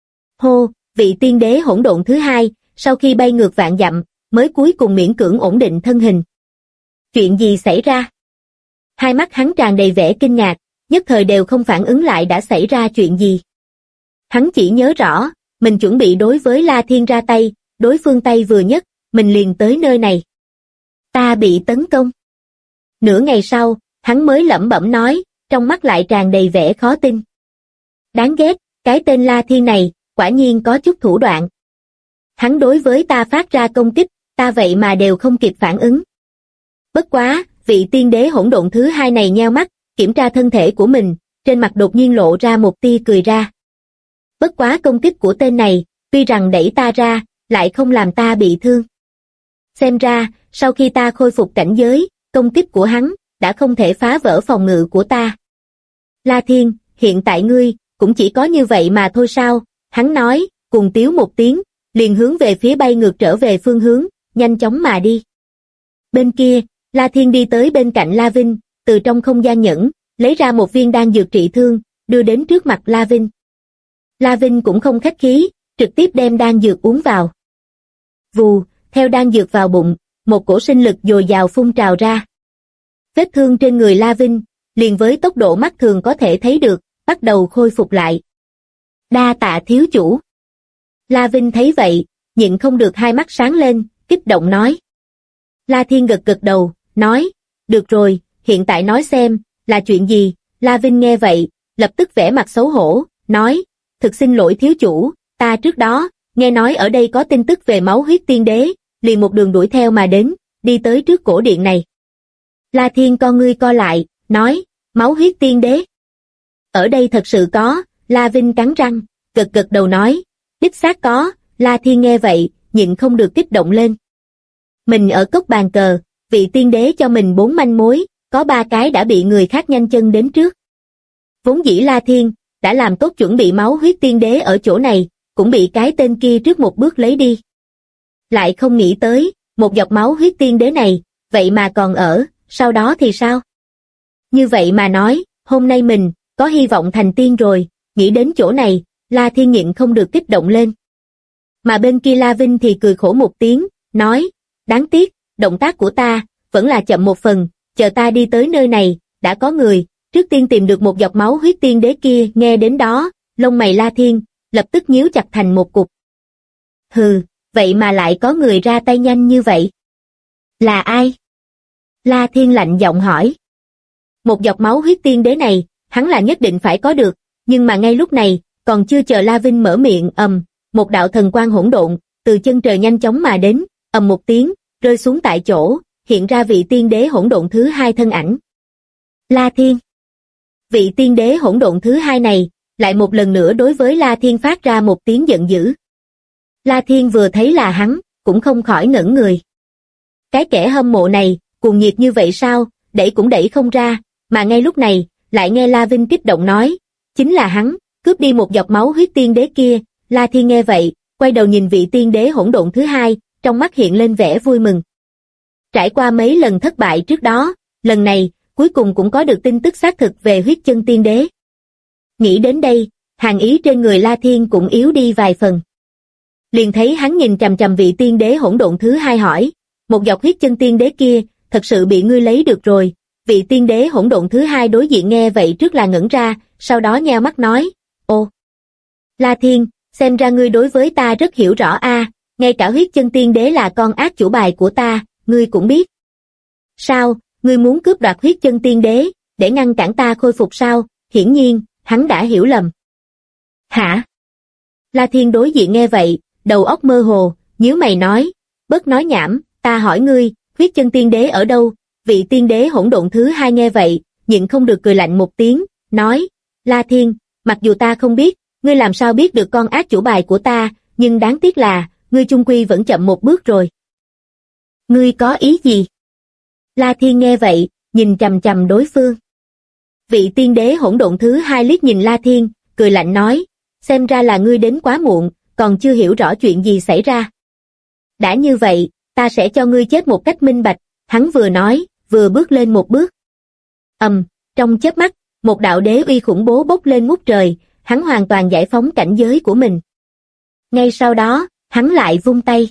B: Vị tiên đế hỗn độn thứ hai, sau khi bay ngược vạn dặm, mới cuối cùng miễn cưỡng ổn định thân hình. Chuyện gì xảy ra? Hai mắt hắn tràn đầy vẻ kinh ngạc, nhất thời đều không phản ứng lại đã xảy ra chuyện gì. Hắn chỉ nhớ rõ, mình chuẩn bị đối với La Thiên ra tay, đối phương tay vừa nhất, mình liền tới nơi này. Ta bị tấn công. Nửa ngày sau, hắn mới lẩm bẩm nói, trong mắt lại tràn đầy vẻ khó tin. Đáng ghét, cái tên La Thiên này, quả nhiên có chút thủ đoạn. Hắn đối với ta phát ra công kích, ta vậy mà đều không kịp phản ứng. Bất quá, vị tiên đế hỗn độn thứ hai này nheo mắt, kiểm tra thân thể của mình, trên mặt đột nhiên lộ ra một tia cười ra. Bất quá công kích của tên này, tuy rằng đẩy ta ra, lại không làm ta bị thương. Xem ra, sau khi ta khôi phục cảnh giới, công kích của hắn, đã không thể phá vỡ phòng ngự của ta. La Thiên, hiện tại ngươi, cũng chỉ có như vậy mà thôi sao? Hắn nói, cùng tiếu một tiếng, liền hướng về phía bay ngược trở về phương hướng, nhanh chóng mà đi. Bên kia, La Thiên đi tới bên cạnh La Vinh, từ trong không gian nhẫn, lấy ra một viên đan dược trị thương, đưa đến trước mặt La Vinh. La Vinh cũng không khách khí, trực tiếp đem đan dược uống vào. Vù, theo đan dược vào bụng, một cổ sinh lực dồi dào phun trào ra. Vết thương trên người La Vinh, liền với tốc độ mắt thường có thể thấy được, bắt đầu khôi phục lại. Đa tạ thiếu chủ. La Vinh thấy vậy, nhịn không được hai mắt sáng lên, kích động nói. La Thiên gật gật đầu, nói, được rồi, hiện tại nói xem, là chuyện gì? La Vinh nghe vậy, lập tức vẻ mặt xấu hổ, nói, thực xin lỗi thiếu chủ, ta trước đó, nghe nói ở đây có tin tức về máu huyết tiên đế, liền một đường đuổi theo mà đến, đi tới trước cổ điện này. La Thiên con ngươi co lại, nói, máu huyết tiên đế. Ở đây thật sự có, La Vinh cắn răng, gật gật đầu nói, đích xác có. La Thiên nghe vậy, nhịn không được kích động lên. Mình ở cốc bàn cờ, vị tiên đế cho mình 4 manh mối, có 3 cái đã bị người khác nhanh chân đến trước. Vốn dĩ La Thiên, đã làm tốt chuẩn bị máu huyết tiên đế ở chỗ này, cũng bị cái tên kia trước một bước lấy đi. Lại không nghĩ tới, một giọt máu huyết tiên đế này, vậy mà còn ở, sau đó thì sao? Như vậy mà nói, hôm nay mình, có hy vọng thành tiên rồi, nghĩ đến chỗ này, La Thiên nhịn không được kích động lên. Mà bên kia La Vinh thì cười khổ một tiếng, nói, đáng tiếc, động tác của ta, vẫn là chậm một phần, chờ ta đi tới nơi này, đã có người, trước tiên tìm được một giọt máu huyết tiên đế kia, nghe đến đó, lông mày La Thiên, lập tức nhíu chặt thành một cục. Hừ, vậy mà lại có người ra tay nhanh như vậy. Là ai? La Thiên lạnh giọng hỏi. Một giọt máu huyết tiên đế này, hắn là nhất định phải có được, nhưng mà ngay lúc này, còn chưa chờ La Vinh mở miệng, một đạo thần quang hỗn độn, từ chân trời nhanh chóng mà đến, một tiếng, rơi xuống tại chỗ, hiện ra vị tiên đế hỗn độn thứ hai thân ảnh. La Thiên. Vị tiên đế hỗn độn thứ hai này, lại một lần nữa đối với La Thiên phát ra một tiếng giận dữ. La Thiên vừa thấy là hắn, cũng không khỏi ngẩn người. Cái kẻ hâm mộ này, cuồng nhiệt như vậy sao, đẩy cũng đẩy không ra, mà ngay lúc này, lại nghe La Vinh kích động nói, chính là hắn, cướp đi một giọt máu huyết tiên đế kia. La Thiên nghe vậy, quay đầu nhìn vị tiên đế hỗn độn thứ hai, trong mắt hiện lên vẻ vui mừng. Trải qua mấy lần thất bại trước đó, lần này, cuối cùng cũng có được tin tức xác thực về huyết chân tiên đế. Nghĩ đến đây, hàn ý trên người La Thiên cũng yếu đi vài phần. Liền thấy hắn nhìn chằm chằm vị tiên đế hỗn độn thứ hai hỏi, một giọt huyết chân tiên đế kia, thật sự bị ngươi lấy được rồi. Vị tiên đế hỗn độn thứ hai đối diện nghe vậy trước là ngẩn ra, sau đó nheo mắt nói, ô, La Thiên, xem ra ngươi đối với ta rất hiểu rõ a, ngay cả huyết chân tiên đế là con ác chủ bài của ta, ngươi cũng biết. Sao, ngươi muốn cướp đoạt huyết chân tiên đế, để ngăn cản ta khôi phục sao? Hiển nhiên, hắn đã hiểu lầm. Hả? La Thiên đối diện nghe vậy, đầu óc mơ hồ, nhíu mày nói, bớt nói nhảm, ta hỏi ngươi, huyết chân tiên đế ở đâu? Vị tiên đế hỗn độn thứ hai nghe vậy, nhịn không được cười lạnh một tiếng, nói, La Thiên, mặc dù ta không biết, ngươi làm sao biết được con ác chủ bài của ta, nhưng đáng tiếc là, ngươi chung quy vẫn chậm một bước rồi. Ngươi có ý gì? La Thiên nghe vậy, nhìn chằm chằm đối phương. Vị tiên đế hỗn độn thứ hai liếc nhìn La Thiên, cười lạnh nói, xem ra là ngươi đến quá muộn, còn chưa hiểu rõ chuyện gì xảy ra. Đã như vậy, ta sẽ cho ngươi chết một cách minh bạch, hắn vừa nói, vừa bước lên một bước. Trong chớp mắt, một đạo đế uy khủng bố bốc lên ngút trời, hắn hoàn toàn giải phóng cảnh giới của mình. Ngay sau đó, hắn lại vung tay.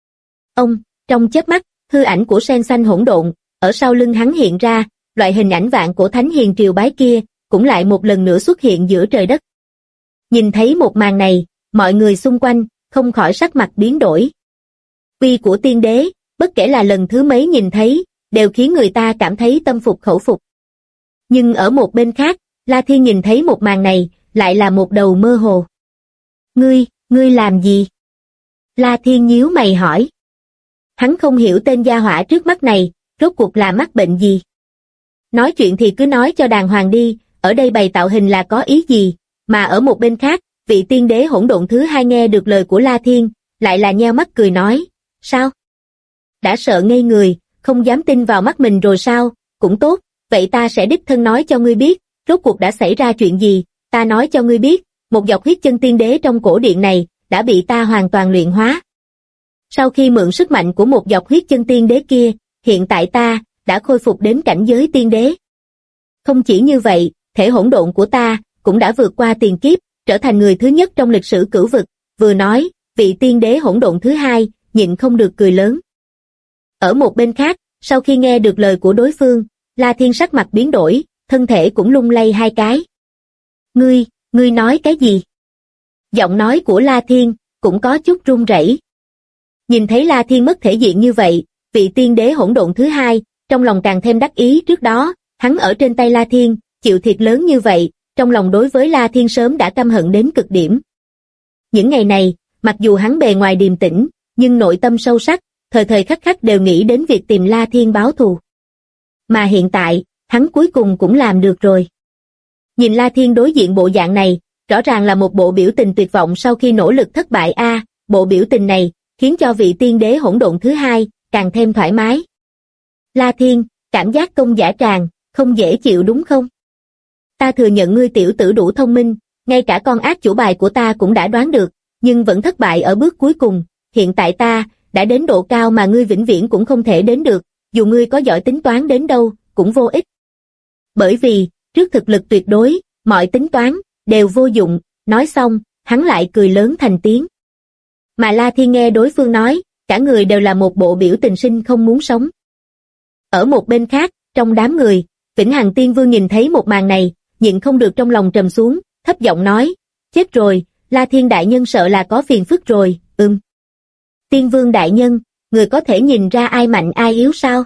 B: Trong chớp mắt, hư ảnh của sen xanh hỗn độn, ở sau lưng hắn hiện ra, loại hình ảnh vạn cổ thánh hiền triều bái kia, cũng lại một lần nữa xuất hiện giữa trời đất. Nhìn thấy một màn này, mọi người xung quanh, không khỏi sắc mặt biến đổi. Uy của tiên đế, bất kể là lần thứ mấy nhìn thấy, đều khiến người ta cảm thấy tâm phục khẩu phục. Nhưng ở một bên khác, La Thiên nhìn thấy một màn này, lại là một đầu mơ hồ. Ngươi làm gì? La Thiên nhíu mày hỏi. Hắn không hiểu tên gia hỏa trước mắt này, rốt cuộc là mắc bệnh gì. Nói chuyện thì cứ nói cho đàng hoàng đi, ở đây bày tạo hình là có ý gì, mà ở một bên khác, vị tiên đế hỗn độn thứ hai nghe được lời của La Thiên, lại là nheo mắt cười nói, sao? Đã sợ ngây người, không dám tin vào mắt mình rồi sao, cũng tốt, vậy ta sẽ đích thân nói cho ngươi biết, rốt cuộc đã xảy ra chuyện gì, ta nói cho ngươi biết, một giọt huyết chân tiên đế trong cổ điện này, đã bị ta hoàn toàn luyện hóa. Sau khi mượn sức mạnh của một giọt huyết chân tiên đế kia, hiện tại ta, đã khôi phục đến cảnh giới tiên đế. Không chỉ như vậy, thể hỗn độn của ta, cũng đã vượt qua tiền kiếp, trở thành người thứ nhất trong lịch sử cửu vực, vừa nói, vị tiên đế hỗn độn thứ hai, nhịn không được cười lớn. Ở một bên khác, sau khi nghe được lời của đối phương, La Thiên sắc mặt biến đổi, thân thể cũng lung lay hai cái. Ngươi nói cái gì? Giọng nói của La Thiên, cũng có chút run rẩy. Nhìn thấy La Thiên mất thể diện như vậy, vị tiên đế hỗn độn thứ hai, trong lòng càng thêm đắc ý trước đó, hắn ở trên tay La Thiên, chịu thiệt lớn như vậy, trong lòng đối với La Thiên sớm đã căm hận đến cực điểm. Những ngày này, mặc dù hắn bề ngoài điềm tĩnh, nhưng nội tâm sâu sắc, thời thời khắc khắc đều nghĩ đến việc tìm La Thiên báo thù. Mà hiện tại, hắn cuối cùng cũng làm được rồi. Nhìn La Thiên đối diện bộ dạng này, rõ ràng là một bộ biểu tình tuyệt vọng sau khi nỗ lực thất bại bộ biểu tình này, khiến cho vị tiên đế hỗn độn thứ hai, càng thêm thoải mái. La Thiên, cảm giác công giả tràng, không dễ chịu đúng không? Ta thừa nhận ngươi tiểu tử đủ thông minh, ngay cả con ác chủ bài của ta cũng đã đoán được, nhưng vẫn thất bại ở bước cuối cùng, hiện tại ta, đã đến độ cao mà ngươi vĩnh viễn cũng không thể đến được, dù ngươi có giỏi tính toán đến đâu, cũng vô ích. Bởi vì, trước thực lực tuyệt đối, mọi tính toán, đều vô dụng, nói xong, hắn lại cười lớn thành tiếng. Mà La Thiên nghe đối phương nói, cả người đều là một bộ biểu tình sinh không muốn sống. Ở một bên khác, trong đám người, Vĩnh Hằng Tiên Vương nhìn thấy một màn này, nhịn không được trong lòng trầm xuống, thấp giọng nói, chết rồi, La Thiên đại nhân sợ là có phiền phức rồi, Tiên Vương đại nhân, người có thể nhìn ra ai mạnh ai yếu sao?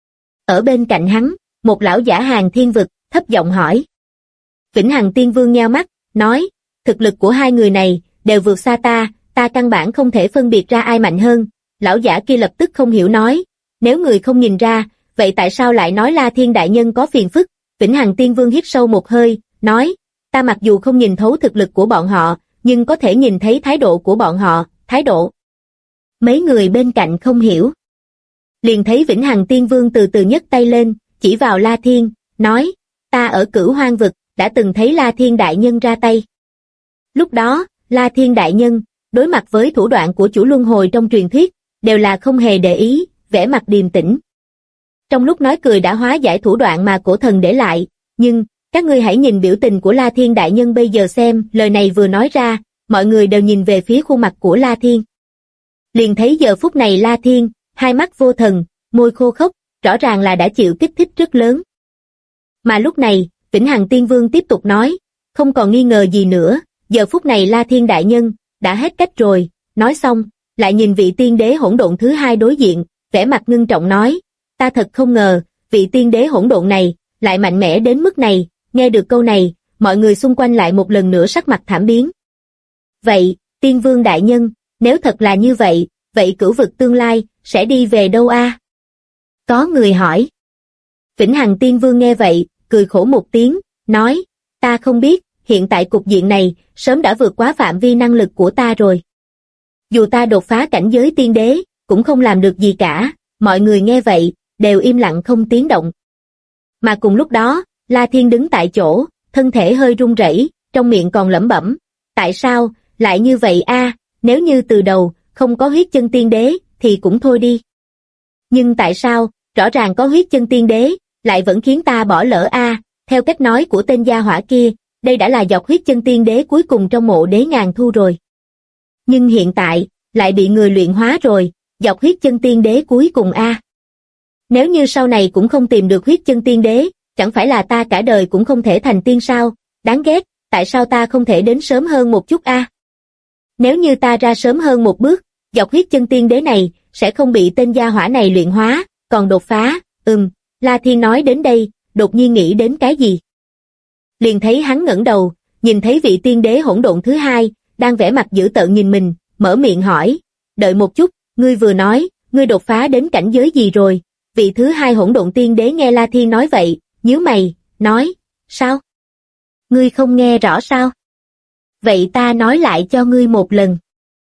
B: Ở bên cạnh hắn, một lão giả Hàng Thiên Vực, thấp giọng hỏi. Vĩnh Hằng Tiên Vương nheo mắt, nói, thực lực của hai người này, đều vượt xa ta căn bản không thể phân biệt ra ai mạnh hơn. Lão giả kia lập tức không hiểu nói, nếu người không nhìn ra, vậy tại sao lại nói La Thiên đại nhân có phiền phức? Vĩnh Hằng Tiên Vương hít sâu một hơi, nói, ta mặc dù không nhìn thấu thực lực của bọn họ, nhưng có thể nhìn thấy thái độ của bọn họ, thái độ. Mấy người bên cạnh không hiểu. Liền thấy Vĩnh Hằng Tiên Vương từ từ nhấc tay lên, chỉ vào La Thiên, nói, ta ở Cửu Hoang Vực, đã từng thấy La Thiên đại nhân ra tay. Lúc đó, La Thiên đại nhân, đối mặt với thủ đoạn của chủ luân hồi trong truyền thuyết, đều là không hề để ý, vẻ mặt điềm tĩnh. Trong lúc nói cười đã hóa giải thủ đoạn mà cổ thần để lại, nhưng, các ngươi hãy nhìn biểu tình của La Thiên đại nhân bây giờ xem, lời này vừa nói ra, mọi người đều nhìn về phía khuôn mặt của La Thiên. Liền thấy giờ phút này La Thiên, hai mắt vô thần, môi khô khốc, rõ ràng là đã chịu kích thích rất lớn. Mà lúc này, Vĩnh Hằng Tiên Vương tiếp tục nói, không còn nghi ngờ gì nữa, giờ phút này La Thiên đại nhân, đã hết cách rồi, nói xong, lại nhìn vị tiên đế hỗn độn thứ hai đối diện, vẻ mặt ngưng trọng nói, ta thật không ngờ, vị tiên đế hỗn độn này, lại mạnh mẽ đến mức này, nghe được câu này, mọi người xung quanh lại một lần nữa sắc mặt thảm biến. Vậy, Tiên Vương đại nhân, nếu thật là như vậy, vậy cửu vực tương lai, sẽ đi về đâu a? Có người hỏi. Vĩnh Hằng Tiên Vương nghe vậy, cười khổ một tiếng, nói, ta không biết, hiện tại cục diện này, sớm đã vượt quá phạm vi năng lực của ta rồi. Dù ta đột phá cảnh giới tiên đế, cũng không làm được gì cả, mọi người nghe vậy, đều im lặng không tiếng động. Mà cùng lúc đó, La Thiên đứng tại chỗ, thân thể hơi run rẩy, trong miệng còn lẩm bẩm, tại sao, lại như vậy a? Nếu như từ đầu, không có huyết chân tiên đế, thì cũng thôi đi. Nhưng tại sao, rõ ràng có huyết chân tiên đế, lại vẫn khiến ta bỏ lỡ a? Theo cách nói của tên gia hỏa kia, đây đã là dọc huyết chân tiên đế cuối cùng trong mộ đế ngàn thu rồi. Nhưng hiện tại, lại bị người luyện hóa rồi, dọc huyết chân tiên đế cuối cùng a. Nếu như sau này cũng không tìm được huyết chân tiên đế, chẳng phải là ta cả đời cũng không thể thành tiên sao? Đáng ghét, tại sao ta không thể đến sớm hơn một chút a? Nếu như ta ra sớm hơn một bước, dọc huyết chân tiên đế này, sẽ không bị tên gia hỏa này luyện hóa, còn đột phá, La Thiên nói đến đây, đột nhiên nghĩ đến cái gì? Liền thấy hắn ngẩng đầu, nhìn thấy vị tiên đế hỗn độn thứ hai, đang vẻ mặt dữ tợn nhìn mình, mở miệng hỏi, đợi một chút, ngươi vừa nói, ngươi đột phá đến cảnh giới gì rồi? Vị thứ hai hỗn độn tiên đế nghe La Thiên nói vậy, nhíu mày, nói, sao? Ngươi không nghe rõ sao? Vậy ta nói lại cho ngươi một lần.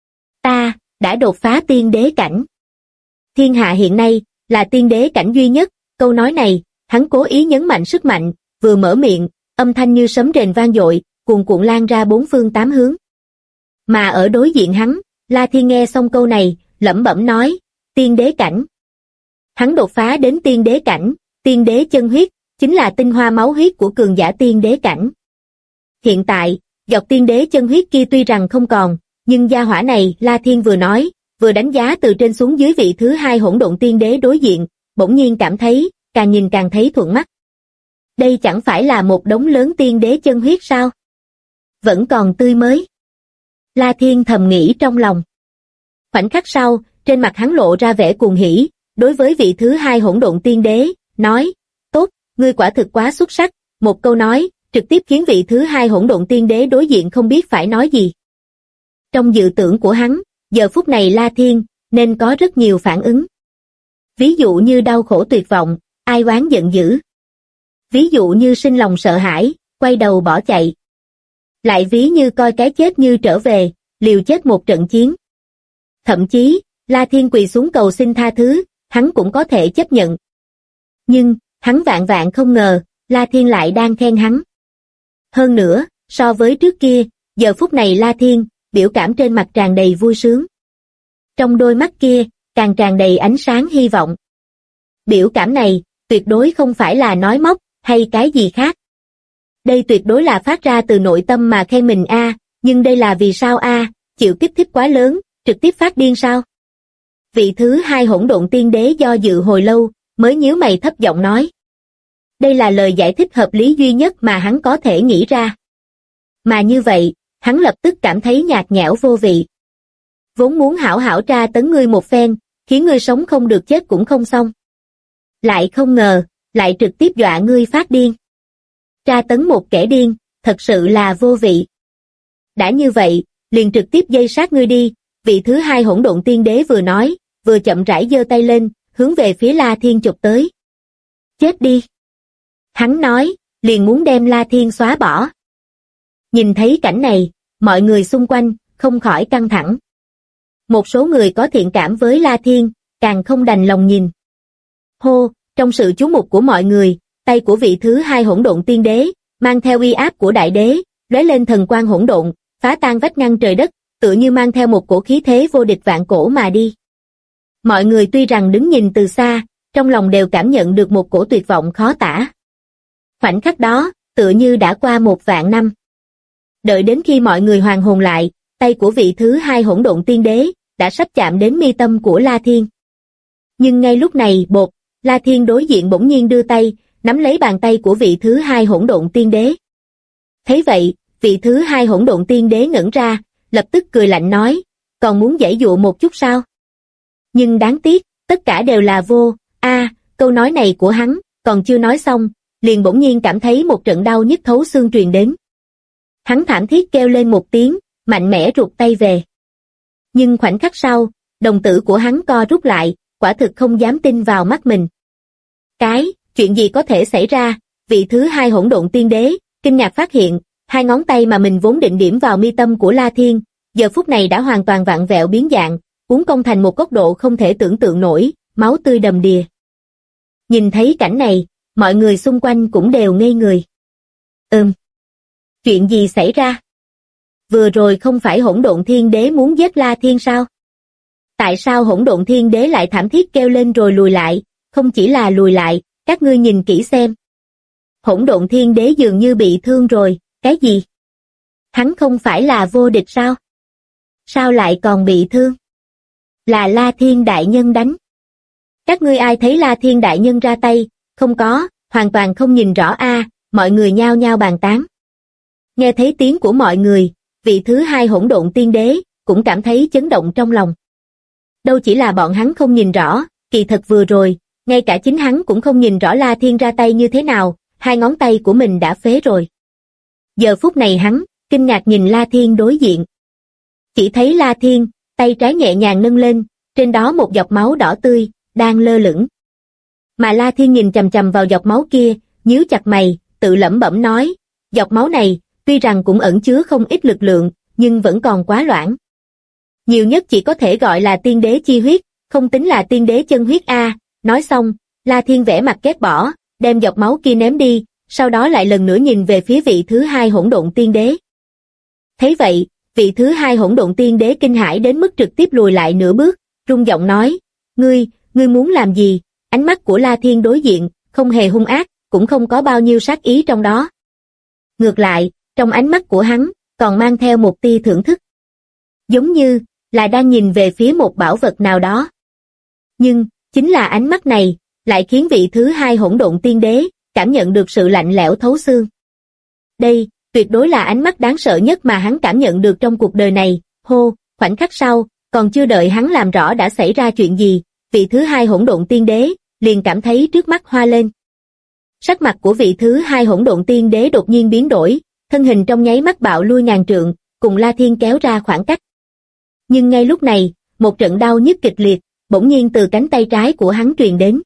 B: Ta, đã đột phá tiên đế cảnh. Thiên hạ hiện nay, là tiên đế cảnh duy nhất, câu nói này, hắn cố ý nhấn mạnh sức mạnh, vừa mở miệng, âm thanh như sấm rền vang dội, cuồn cuộn lan ra bốn phương tám hướng. Mà ở đối diện hắn, La Thiên nghe xong câu này, lẩm bẩm nói, tiên đế cảnh. Hắn đột phá đến tiên đế cảnh, tiên đế chân huyết, chính là tinh hoa máu huyết của cường giả tiên đế cảnh. Hiện tại, dọc tiên đế chân huyết kia tuy rằng không còn, nhưng gia hỏa này La Thiên vừa nói, vừa đánh giá từ trên xuống dưới vị thứ hai hỗn độn tiên đế đối diện, bỗng nhiên cảm thấy, càng nhìn càng thấy thuận mắt. Đây chẳng phải là một đống lớn tiên đế chân huyết sao? Vẫn còn tươi mới. La Thiên thầm nghĩ trong lòng. Khoảnh khắc sau, trên mặt hắn lộ ra vẻ cuồng hỉ, đối với vị thứ hai hỗn độn tiên đế, nói, tốt, ngươi quả thực quá xuất sắc, một câu nói, trực tiếp khiến vị thứ hai hỗn độn tiên đế đối diện không biết phải nói gì. Trong dự tưởng của hắn, giờ phút này La Thiên, nên có rất nhiều phản ứng. Ví dụ như đau khổ tuyệt vọng, ai oán giận dữ. Ví dụ như sinh lòng sợ hãi, quay đầu bỏ chạy. Lại ví như coi cái chết như trở về, liều chết một trận chiến. Thậm chí, La Thiên quỳ xuống cầu xin tha thứ, hắn cũng có thể chấp nhận. Nhưng, hắn vạn vạn không ngờ, La Thiên lại đang khen hắn. Hơn nữa, so với trước kia, giờ phút này La Thiên, biểu cảm trên mặt tràn đầy vui sướng. Trong đôi mắt kia, càng tràn đầy ánh sáng hy vọng. Biểu cảm này, tuyệt đối không phải là nói móc, hay cái gì khác. Đây tuyệt đối là phát ra từ nội tâm mà khen mình a, nhưng đây là vì sao a, chịu kích thích quá lớn, trực tiếp phát điên sao? Vị thứ hai hỗn độn tiên đế do dự hồi lâu, mới nhíu mày thấp giọng nói. Đây là lời giải thích hợp lý duy nhất mà hắn có thể nghĩ ra. Mà như vậy, hắn lập tức cảm thấy nhạt nhẽo vô vị. Vốn muốn hảo hảo tra tấn ngươi một phen, khiến ngươi sống không được chết cũng không xong. Lại không ngờ, lại trực tiếp dọa ngươi phát điên. Tra tấn một kẻ điên, thật sự là vô vị. Đã như vậy, liền trực tiếp dây sát ngươi đi, vị thứ hai hỗn độn tiên đế vừa nói, vừa chậm rãi giơ tay lên, hướng về phía La Thiên chụp tới. Chết đi. Hắn nói, liền muốn đem La Thiên xóa bỏ. Nhìn thấy cảnh này, mọi người xung quanh, không khỏi căng thẳng. Một số người có thiện cảm với La Thiên, càng không đành lòng nhìn. Hô, trong sự chú mục của mọi người, tay của vị thứ hai hỗn độn tiên đế, mang theo uy áp của đại đế, lóe lên thần quang hỗn độn, phá tan vách ngăn trời đất, tựa như mang theo một cổ khí thế vô địch vạn cổ mà đi. Mọi người tuy rằng đứng nhìn từ xa, trong lòng đều cảm nhận được một cổ tuyệt vọng khó tả. Khoảnh khắc đó, tựa như đã qua 1.000 năm. Đợi đến khi mọi người hoàn hồn lại, tay của vị thứ hai hỗn độn tiên đế, đã sắp chạm đến mi tâm của La Thiên. Nhưng ngay lúc này, bột, La Thiên đối diện bỗng nhiên đưa tay, nắm lấy bàn tay của vị thứ hai hỗn độn tiên đế. Thấy vậy, vị thứ hai hỗn độn tiên đế ngẩn ra, lập tức cười lạnh nói, còn muốn giãy dụa một chút sao? Nhưng đáng tiếc, tất cả đều là vô, câu nói này của hắn, còn chưa nói xong, liền bỗng nhiên cảm thấy một trận đau nhức thấu xương truyền đến. Hắn thảm thiết kêu lên một tiếng, mạnh mẽ rụt tay về. Nhưng khoảnh khắc sau, đồng tử của hắn co rút lại, quả thực không dám tin vào mắt mình. Chuyện gì có thể xảy ra? Vị thứ hai hỗn độn tiên đế, kinh ngạc phát hiện, hai ngón tay mà mình vốn định điểm vào mi tâm của La Thiên, giờ phút này đã hoàn toàn vặn vẹo biến dạng, uốn cong thành một góc độ không thể tưởng tượng nổi, máu tươi đầm đìa. Nhìn thấy cảnh này, mọi người xung quanh cũng đều ngây người. Chuyện gì xảy ra? Vừa rồi không phải hỗn độn thiên đế muốn giết La Thiên sao? Tại sao hỗn độn thiên đế lại thảm thiết kêu lên rồi lùi lại? Không chỉ là lùi lại, các ngươi nhìn kỹ xem. Hỗn độn thiên đế dường như bị thương rồi, cái gì? Hắn không phải là vô địch sao? Sao lại còn bị thương? Là La Thiên đại nhân đánh. Các ngươi ai thấy La Thiên đại nhân ra tay? Không có, hoàn toàn không nhìn rõ mọi người nhao nhao bàn tán. Nghe thấy tiếng của mọi người, vị thứ hai hỗn độn tiên đế, cũng cảm thấy chấn động trong lòng. Đâu chỉ là bọn hắn không nhìn rõ, kỳ thật vừa rồi, ngay cả chính hắn cũng không nhìn rõ La Thiên ra tay như thế nào, hai ngón tay của mình đã phế rồi. Giờ phút này hắn, kinh ngạc nhìn La Thiên đối diện. Chỉ thấy La Thiên, tay trái nhẹ nhàng nâng lên, trên đó một giọt máu đỏ tươi, đang lơ lửng. Mà La Thiên nhìn chằm chằm vào giọt máu kia, nhíu chặt mày, tự lẩm bẩm nói, giọt máu này, tuy rằng cũng ẩn chứa không ít lực lượng, nhưng vẫn còn quá loãng. Nhiều nhất chỉ có thể gọi là tiên đế chi huyết, không tính là tiên đế chân huyết Nói xong, La Thiên vẻ mặt ghét bỏ, đem giọt máu kia ném đi, sau đó lại lần nữa nhìn về phía vị thứ hai hỗn độn tiên đế. Thấy vậy, vị thứ hai hỗn độn tiên đế kinh hãi đến mức trực tiếp lùi lại nửa bước, run giọng nói, ngươi muốn làm gì? Ánh mắt của La Thiên đối diện, không hề hung ác, cũng không có bao nhiêu sát ý trong đó. Ngược lại, trong ánh mắt của hắn, còn mang theo một tia thưởng thức. Giống như, là đang nhìn về phía một bảo vật nào đó. Nhưng, chính là ánh mắt này, lại khiến vị thứ hai hỗn độn tiên đế, cảm nhận được sự lạnh lẽo thấu xương. Đây, tuyệt đối là ánh mắt đáng sợ nhất mà hắn cảm nhận được trong cuộc đời này. Khoảnh khắc sau, còn chưa đợi hắn làm rõ đã xảy ra chuyện gì, vị thứ hai hỗn độn tiên đế, liền cảm thấy trước mắt hoa lên. Sắc mặt của vị thứ hai hỗn độn tiên đế đột nhiên biến đổi, thân hình trong nháy mắt bạo lui ngàn trượng, cùng La Thiên kéo ra khoảng cách. Nhưng ngay lúc này, một trận đau nhức kịch liệt, bỗng nhiên từ cánh tay trái của hắn truyền đến.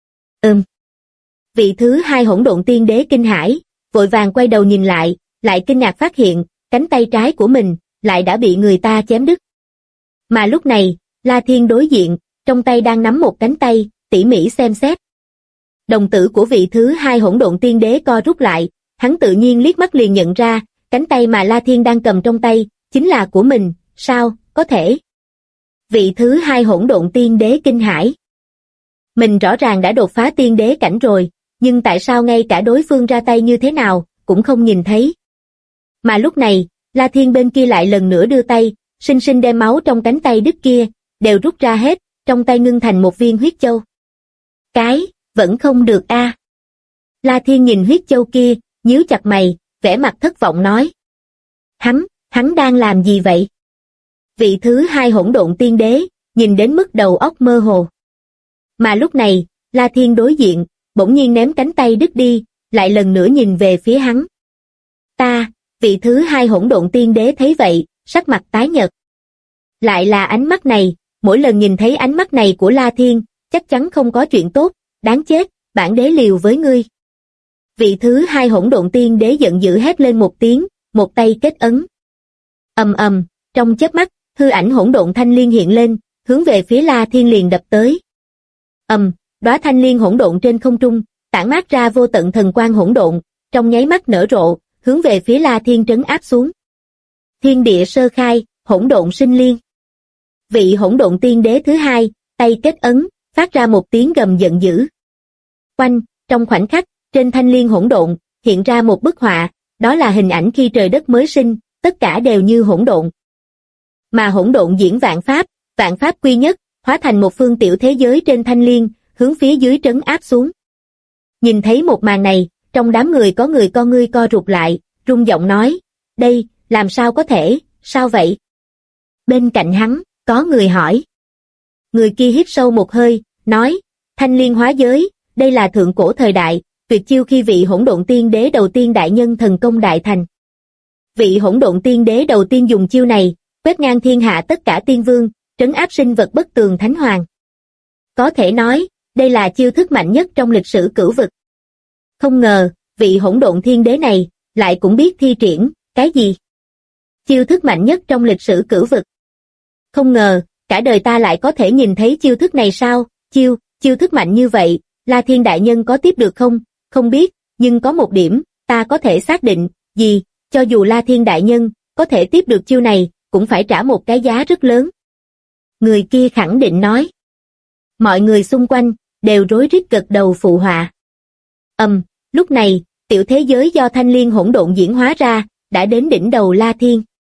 B: Vị thứ hai hỗn độn tiên đế kinh hãi, vội vàng quay đầu nhìn lại kinh ngạc phát hiện, cánh tay trái của mình, lại đã bị người ta chém đứt. Mà lúc này, La Thiên đối diện, trong tay đang nắm một cánh tay, tỉ mỉ xem xét. Đồng tử của vị thứ hai hỗn độn tiên đế co rút lại, hắn tự nhiên liếc mắt liền nhận ra, cánh tay mà La Thiên đang cầm trong tay, chính là của mình, sao, có thể? Vị thứ hai hỗn độn tiên đế kinh hãi. Mình rõ ràng đã đột phá tiên đế cảnh rồi, nhưng tại sao ngay cả đối phương ra tay như thế nào, cũng không nhìn thấy. Mà lúc này, La Thiên bên kia lại lần nữa đưa tay, sinh sinh đem máu trong cánh tay đứt kia, đều rút ra hết, trong tay ngưng thành một viên huyết châu. Vẫn không được a. La Thiên nhìn huyết châu kia, nhíu chặt mày, vẻ mặt thất vọng nói. Hắn đang làm gì vậy? Vị thứ hai hỗn độn tiên đế, nhìn đến mức đầu óc mơ hồ. Mà lúc này, La Thiên đối diện, bỗng nhiên ném cánh tay đứt đi, lại lần nữa nhìn về phía hắn. Vị thứ hai hỗn độn tiên đế thấy vậy, sắc mặt tái nhợt. Lại là ánh mắt này, mỗi lần nhìn thấy ánh mắt này của La Thiên, chắc chắn không có chuyện tốt, đáng chết, bản đế liều với ngươi. Vị thứ hai hỗn độn tiên đế giận dữ hét lên một tiếng, một tay kết ấn. Ầm, trong chớp mắt, hư ảnh hỗn độn thanh liên hiện lên, hướng về phía La Thiên liền đập tới. Đóa thanh liên hỗn độn trên không trung, tản mát ra vô tận thần quang hỗn độn, trong nháy mắt nở rộ, hướng về phía La Thiên trấn áp xuống. Thiên địa sơ khai, hỗn độn sinh liên. Vị hỗn độn tiên đế thứ hai, tay kết ấn, phát ra một tiếng gầm giận dữ. Oanh, trong khoảnh khắc, trên thanh liên hỗn độn, hiện ra một bức họa, đó là hình ảnh khi trời đất mới sinh, tất cả đều như hỗn độn. Mà hỗn độn diễn vạn pháp quy nhất, hóa thành một phương tiểu thế giới trên thanh liên, hướng phía dưới trấn áp xuống. Nhìn thấy một màn này, trong đám người có người con ngươi co rụt lại, rung giọng nói, đây, làm sao có thể, sao vậy? Bên cạnh hắn, có người hỏi. Người kia hít sâu một hơi, nói, thanh liên hóa giới, đây là thượng cổ thời đại, tuyệt chiêu khi vị hỗn độn tiên đế đầu tiên đại nhân thần công đại thành. Vị hỗn độn tiên đế đầu tiên dùng chiêu này, quét ngang thiên hạ tất cả tiên vương, trấn áp sinh vật bất tường thánh hoàng. Có thể nói, đây là chiêu thức mạnh nhất trong lịch sử cửu vực. Không ngờ, vị hỗn độn thiên đế này, lại cũng biết thi triển, cái gì? Chiêu thức mạnh nhất trong lịch sử cửu vực. Không ngờ, cả đời ta lại có thể nhìn thấy chiêu thức này sao? Chiêu thức mạnh như vậy, La Thiên đại nhân có tiếp được không? Không biết, nhưng có một điểm, ta có thể xác định, gì? Cho dù La Thiên đại nhân, có thể tiếp được chiêu này, cũng phải trả một cái giá rất lớn. Người kia khẳng định nói. Mọi người xung quanh, đều rối rít gật đầu phụ họa. Lúc này, tiểu thế giới do thanh liên hỗn độn diễn hóa ra, đã đến đỉnh đầu La Thiên.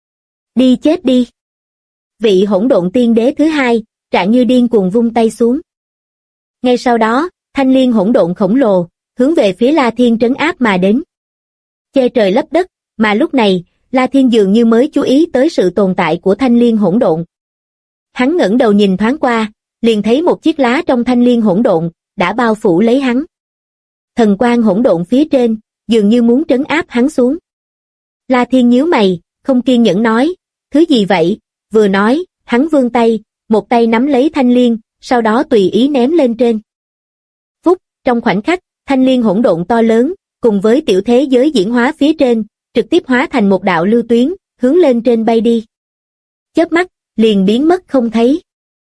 B: Đi chết đi. Vị hỗn độn tiên đế thứ hai, trạng như điên cuồng vung tay xuống. Ngay sau đó, thanh liên hỗn độn khổng lồ, hướng về phía La Thiên trấn áp mà đến. Che trời lấp đất, mà lúc này, La Thiên dường như mới chú ý tới sự tồn tại của thanh liên hỗn độn. Hắn ngẩng đầu nhìn thoáng qua, liền thấy một chiếc lá trong thanh liên hỗn độn, đã bao phủ lấy hắn. Thần quang hỗn độn phía trên, dường như muốn trấn áp hắn xuống. La Thiên nhíu mày, không kiên nhẫn nói, thứ gì vậy? Vừa nói, hắn vươn tay, một tay nắm lấy thanh liên, sau đó tùy ý ném lên trên. Phúc, trong khoảnh khắc, thanh liên hỗn độn to lớn, cùng với tiểu thế giới diễn hóa phía trên, trực tiếp hóa thành một đạo lưu tuyến, hướng lên trên bay đi. Chớp mắt, liền biến mất không thấy.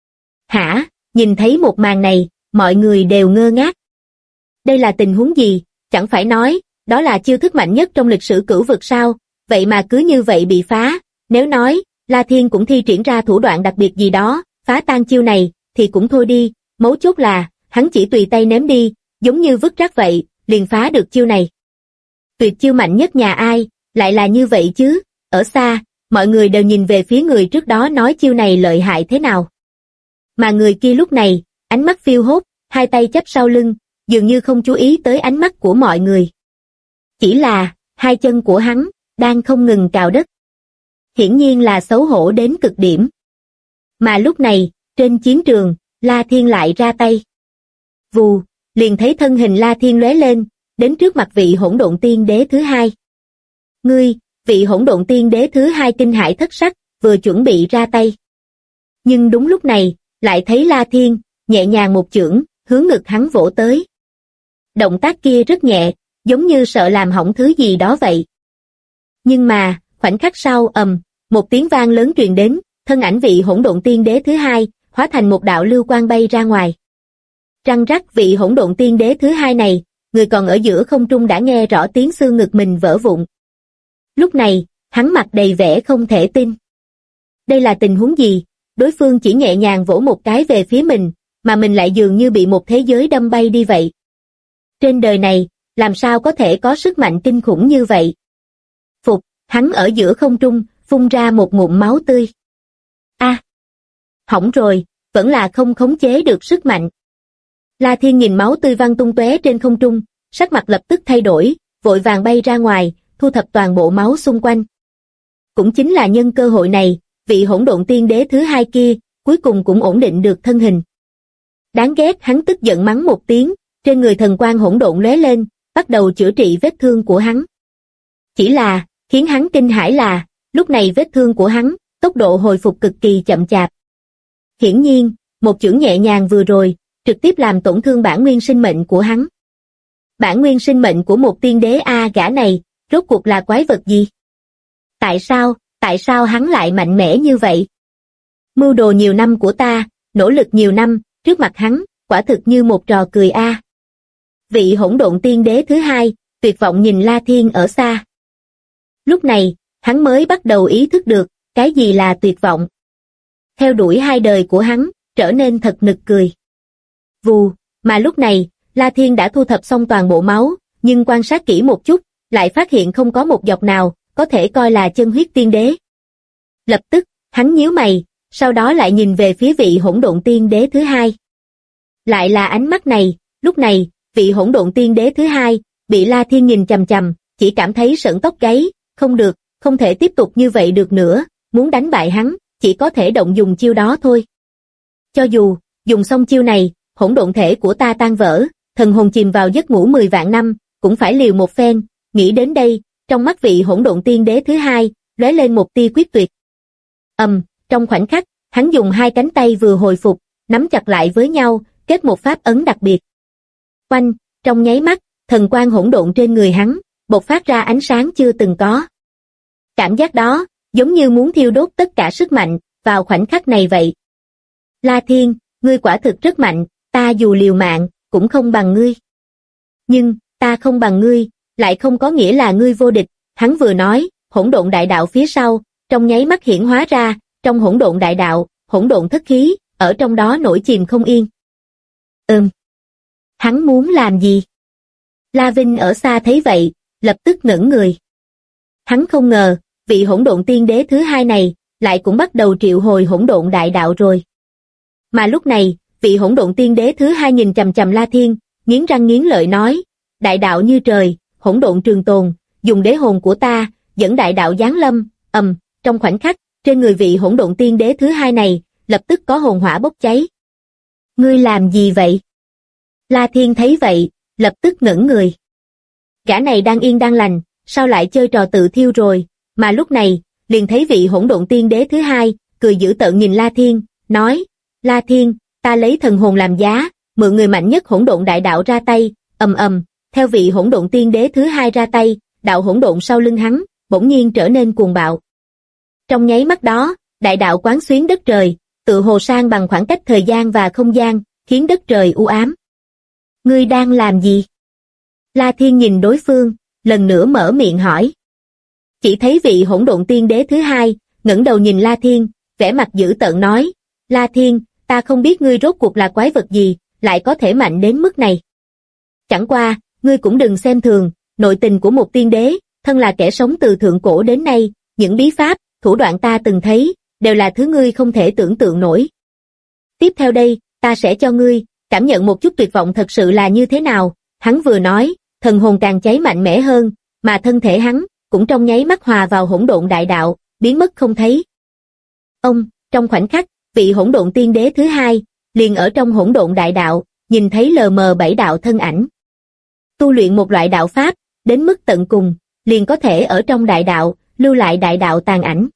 B: Hả? Nhìn thấy một màn này, mọi người đều ngơ ngác. Đây là tình huống gì? Chẳng phải nói, đó là chiêu thức mạnh nhất trong lịch sử cửu vực sao? Vậy mà cứ như vậy bị phá. Nếu nói, La Thiên cũng thi triển ra thủ đoạn đặc biệt gì đó, phá tan chiêu này, thì cũng thôi đi. Mấu chốt là, hắn chỉ tùy tay ném đi, giống như vứt rác vậy, liền phá được chiêu này. Tuyệt chiêu mạnh nhất nhà ai, lại là như vậy chứ? Ở xa, mọi người đều nhìn về phía người trước đó nói chiêu này lợi hại thế nào. Mà người kia lúc này, ánh mắt phiêu hốt, hai tay chắp sau lưng, dường như không chú ý tới ánh mắt của mọi người. Chỉ là, hai chân của hắn, đang không ngừng cào đất. Hiển nhiên là xấu hổ đến cực điểm. Mà lúc này, trên chiến trường, La Thiên lại ra tay. Vù, liền thấy thân hình La Thiên lóe lên, đến trước mặt vị hỗn độn tiên đế thứ hai. Ngươi, vị hỗn độn tiên đế thứ hai kinh hãi thất sắc, vừa chuẩn bị ra tay. Nhưng đúng lúc này, lại thấy La Thiên, nhẹ nhàng một chưởng, hướng ngực hắn vỗ tới. Động tác kia rất nhẹ, giống như sợ làm hỏng thứ gì đó vậy. Nhưng mà, khoảnh khắc sau một tiếng vang lớn truyền đến, thân ảnh vị hỗn độn tiên đế thứ hai, hóa thành một đạo lưu quang bay ra ngoài. Răng rắc vị hỗn độn tiên đế thứ hai này, người còn ở giữa không trung đã nghe rõ tiếng xương ngực mình vỡ vụn. Lúc này, hắn mặt đầy vẻ không thể tin. Đây là tình huống gì? Đối phương chỉ nhẹ nhàng vỗ một cái về phía mình, mà mình lại dường như bị một thế giới đâm bay đi vậy. Trên đời này, làm sao có thể có sức mạnh kinh khủng như vậy? Phục, hắn ở giữa không trung, phun ra một ngụm máu tươi. Hỏng rồi, vẫn là không khống chế được sức mạnh. La Thiên nhìn máu tươi văng tung tóe trên không trung, sắc mặt lập tức thay đổi, vội vàng bay ra ngoài, thu thập toàn bộ máu xung quanh. Cũng chính là nhân cơ hội này, vị hỗn độn tiên đế thứ hai kia, cuối cùng cũng ổn định được thân hình. Đáng ghét, hắn tức giận mắng một tiếng, trên người thần quang hỗn độn lóe lên, bắt đầu chữa trị vết thương của hắn. Chỉ là, khiến hắn kinh hãi là, lúc này vết thương của hắn, tốc độ hồi phục cực kỳ chậm chạp. Hiển nhiên, một chưởng nhẹ nhàng vừa rồi, trực tiếp làm tổn thương bản nguyên sinh mệnh của hắn. Bản nguyên sinh mệnh của một tiên đế gã này, rốt cuộc là quái vật gì? Tại sao hắn lại mạnh mẽ như vậy? Mưu đồ nhiều năm của ta, nỗ lực nhiều năm, trước mặt hắn, quả thực như một trò cười Vị hỗn độn tiên đế thứ hai, tuyệt vọng nhìn La Thiên ở xa. Lúc này, hắn mới bắt đầu ý thức được, cái gì là tuyệt vọng. Theo đuổi hai đời của hắn, trở nên thật nực cười. Vù, mà lúc này, La Thiên đã thu thập xong toàn bộ máu, nhưng quan sát kỹ một chút, lại phát hiện không có một giọt nào, có thể coi là chân huyết tiên đế. Lập tức, hắn nhíu mày, sau đó lại nhìn về phía vị hỗn độn tiên đế thứ hai. Lại là ánh mắt này, lúc này, vị hỗn độn tiên đế thứ hai, bị La Thiên nhìn chằm chằm, chỉ cảm thấy sởn tóc gáy, không được, không thể tiếp tục như vậy được nữa, muốn đánh bại hắn, chỉ có thể động dùng chiêu đó thôi. Cho dù, dùng xong chiêu này, hỗn độn thể của ta tan vỡ, thần hồn chìm vào giấc ngủ 10 vạn năm, cũng phải liều một phen, nghĩ đến đây, trong mắt vị hỗn độn tiên đế thứ hai, lóe lên một tia quyết tuyệt. Trong khoảnh khắc, hắn dùng hai cánh tay vừa hồi phục, nắm chặt lại với nhau, kết một pháp ấn đặc biệt. Oanh, trong nháy mắt, thần quang hỗn độn trên người hắn, bộc phát ra ánh sáng chưa từng có. Cảm giác đó, giống như muốn thiêu đốt tất cả sức mạnh, vào khoảnh khắc này vậy. La Thiên, ngươi quả thực rất mạnh, ta dù liều mạng, cũng không bằng ngươi. Nhưng, ta không bằng ngươi, lại không có nghĩa là ngươi vô địch, hắn vừa nói, hỗn độn đại đạo phía sau, trong nháy mắt hiển hóa ra, trong hỗn độn đại đạo, hỗn độn thất khí, ở trong đó nổi chìm không yên. Hắn muốn làm gì? La Vinh ở xa thấy vậy, lập tức ngẩn người. Hắn không ngờ, vị hỗn độn tiên đế thứ hai này, lại cũng bắt đầu triệu hồi hỗn độn đại đạo rồi. Mà lúc này, vị hỗn độn tiên đế thứ hai nhìn chằm chằm La Thiên, nghiến răng nghiến lợi nói, đại đạo như trời, hỗn độn trường tồn, dùng đế hồn của ta, dẫn đại đạo giáng lâm, trong khoảnh khắc, trên người vị hỗn độn tiên đế thứ hai này, lập tức có hồn hỏa bốc cháy. Ngươi làm gì vậy? La Thiên thấy vậy, lập tức ngẩn người. Gã này đang yên đang lành, sao lại chơi trò tự thiêu rồi, mà lúc này, liền thấy vị hỗn độn tiên đế thứ hai, cười dữ tợn nhìn La Thiên, nói, La Thiên, ta lấy thần hồn làm giá, mượn người mạnh nhất hỗn độn đại đạo ra tay, theo vị hỗn độn tiên đế thứ hai ra tay, đạo hỗn độn sau lưng hắn, bỗng nhiên trở nên cuồng bạo. Trong nháy mắt đó, đại đạo quán xuyến đất trời, tự hồ san bằng khoảng cách thời gian và không gian, khiến đất trời u ám. Ngươi đang làm gì? La Thiên nhìn đối phương, lần nữa mở miệng hỏi. Chỉ thấy vị hỗn độn tiên đế thứ hai, ngẩng đầu nhìn La Thiên, vẻ mặt dữ tợn nói, La Thiên, ta không biết ngươi rốt cuộc là quái vật gì, lại có thể mạnh đến mức này. Chẳng qua, ngươi cũng đừng xem thường, nội tình của một tiên đế, thân là kẻ sống từ thượng cổ đến nay, những bí pháp, thủ đoạn ta từng thấy, đều là thứ ngươi không thể tưởng tượng nổi. Tiếp theo đây, ta sẽ cho ngươi, cảm nhận một chút tuyệt vọng thật sự là như thế nào, hắn vừa nói, thần hồn càng cháy mạnh mẽ hơn, mà thân thể hắn, cũng trong nháy mắt hòa vào hỗn độn đại đạo, biến mất không thấy. Trong khoảnh khắc, vị hỗn độn tiên đế thứ hai, liền ở trong hỗn độn đại đạo, nhìn thấy lờ mờ 7 đạo thân ảnh. Tu luyện một loại đạo pháp, đến mức tận cùng, liền có thể ở trong đại đạo, lưu lại đại đạo tàn ảnh.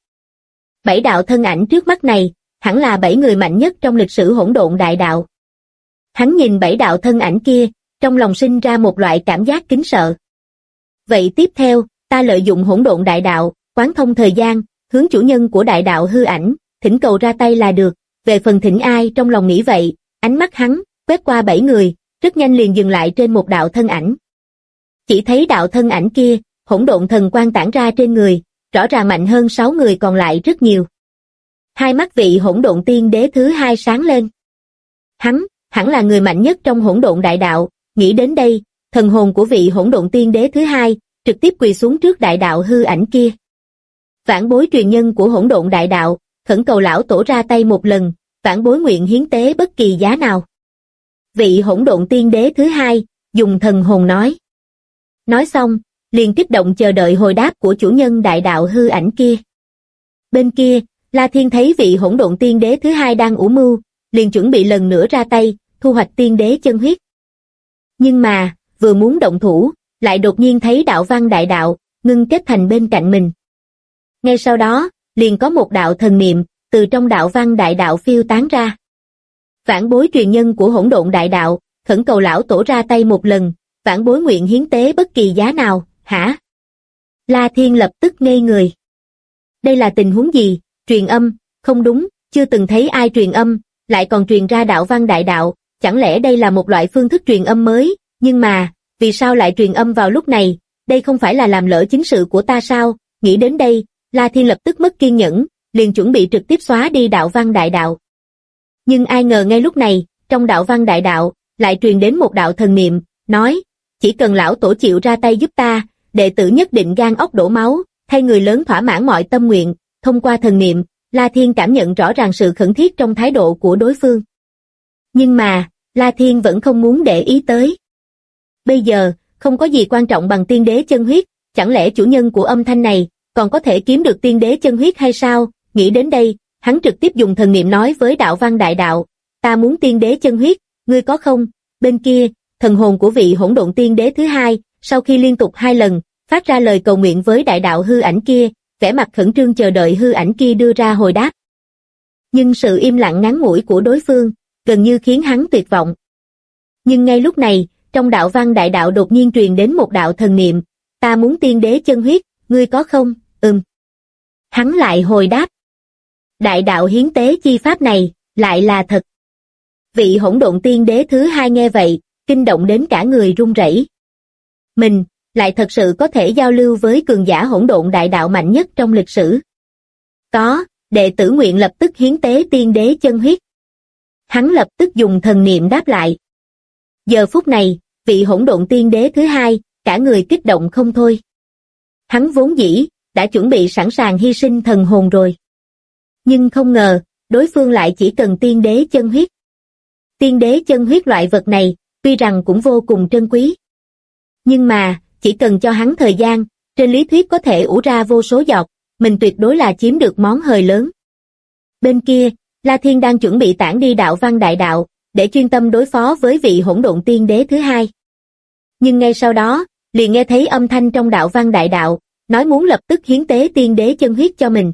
B: 7 đạo thân ảnh trước mắt này, hẳn là 7 người mạnh nhất trong lịch sử hỗn độn đại đạo. Hắn nhìn 7 đạo thân ảnh kia, trong lòng sinh ra một loại cảm giác kính sợ. Vậy tiếp theo, ta lợi dụng hỗn độn đại đạo, quán thông thời gian, hướng chủ nhân của đại đạo hư ảnh, thỉnh cầu ra tay là được, về phần thỉnh ai trong lòng nghĩ vậy, ánh mắt hắn, quét qua 7 người, rất nhanh liền dừng lại trên một đạo thân ảnh. Chỉ thấy đạo thân ảnh kia, hỗn độn thần quang tản ra trên người, rõ ràng mạnh hơn 6 người còn lại rất nhiều. Hai mắt vị hỗn độn tiên đế thứ hai sáng lên. hẳn là người mạnh nhất trong hỗn độn đại đạo, nghĩ đến đây, thần hồn của vị hỗn độn tiên đế thứ hai, trực tiếp quỳ xuống trước đại đạo hư ảnh kia. Vãn bối truyền nhân của hỗn độn đại đạo, khẩn cầu lão tổ ra tay một lần, vãn bối nguyện hiến tế bất kỳ giá nào. Vị hỗn độn tiên đế thứ hai, dùng thần hồn nói. Nói xong, liền kích động chờ đợi hồi đáp của chủ nhân đại đạo hư ảnh kia. Bên kia, La Thiên thấy vị hỗn độn tiên đế thứ hai đang ủ mưu, liền chuẩn bị lần nữa ra tay, thu hoạch tiên đế chân huyết. Nhưng mà, vừa muốn động thủ, lại đột nhiên thấy đạo văn đại đạo, ngưng kết thành bên cạnh mình. Ngay sau đó, liền có một đạo thần niệm, từ trong đạo văn đại đạo phiêu tán ra. Vãn bối truyền nhân của hỗn độn đại đạo, khẩn cầu lão tổ ra tay một lần, vãn bối nguyện hiến tế bất kỳ giá nào, hả? La Thiên lập tức ngây người. Đây là tình huống gì? Truyền âm, không đúng, chưa từng thấy ai truyền âm, lại còn truyền ra đạo văn đại đạo, chẳng lẽ đây là một loại phương thức truyền âm mới, nhưng mà, vì sao lại truyền âm vào lúc này, đây không phải là làm lỡ chính sự của ta sao? Nghĩ đến đây, La Thiên lập tức mất kiên nhẫn, liền chuẩn bị trực tiếp xóa đi đạo văn đại đạo. Nhưng ai ngờ ngay lúc này, trong đạo văn đại đạo, lại truyền đến một đạo thần niệm, nói, chỉ cần lão tổ chịu ra tay giúp ta, đệ tử nhất định gan óc đổ máu, thay người lớn thỏa mãn mọi tâm nguyện. Thông qua thần niệm, La Thiên cảm nhận rõ ràng sự khẩn thiết trong thái độ của đối phương. Nhưng mà, La Thiên vẫn không muốn để ý tới. Bây giờ, không có gì quan trọng bằng tiên đế chân huyết, chẳng lẽ chủ nhân của âm thanh này còn có thể kiếm được tiên đế chân huyết hay sao? Nghĩ đến đây, hắn trực tiếp dùng thần niệm nói với đạo văn đại đạo, ta muốn tiên đế chân huyết, ngươi có không? Bên kia, thần hồn của vị hỗn độn tiên đế thứ hai, sau khi liên tục 2 lần, phát ra lời cầu nguyện với đại đạo hư ảnh kia, vẻ mặt khẩn trương chờ đợi hư ảnh kia đưa ra hồi đáp. Nhưng sự im lặng ngắn ngủi của đối phương, gần như khiến hắn tuyệt vọng. Nhưng ngay lúc này, trong đạo văn đại đạo đột nhiên truyền đến một đạo thần niệm, ta muốn tiên đế chân huyết, ngươi có không? Hắn lại hồi đáp. Đại đạo hiến tế chi pháp này, lại là thật. Vị hỗn độn tiên đế thứ hai nghe vậy, kinh động đến cả người run rẩy. Mình, lại thật sự có thể giao lưu với cường giả hỗn độn đại đạo mạnh nhất trong lịch sử. Có, đệ tử nguyện lập tức hiến tế tiên đế chân huyết. Hắn lập tức dùng thần niệm đáp lại. Giờ phút này, vị hỗn độn tiên đế thứ hai, cả người kích động không thôi. Hắn vốn dĩ, đã chuẩn bị sẵn sàng hy sinh thần hồn rồi. Nhưng không ngờ, đối phương lại chỉ cần tiên đế chân huyết. Tiên đế chân huyết loại vật này, tuy rằng cũng vô cùng trân quý. Nhưng mà, chỉ cần cho hắn thời gian, trên lý thuyết có thể ủ ra vô số giọt, mình tuyệt đối là chiếm được món hời lớn. Bên kia, La Thiên đang chuẩn bị tản đi đạo văn đại đạo, để chuyên tâm đối phó với vị hỗn độn tiên đế thứ hai. Nhưng ngay sau đó, liền nghe thấy âm thanh trong đạo văn đại đạo, nói muốn lập tức hiến tế tiên đế chân huyết cho mình.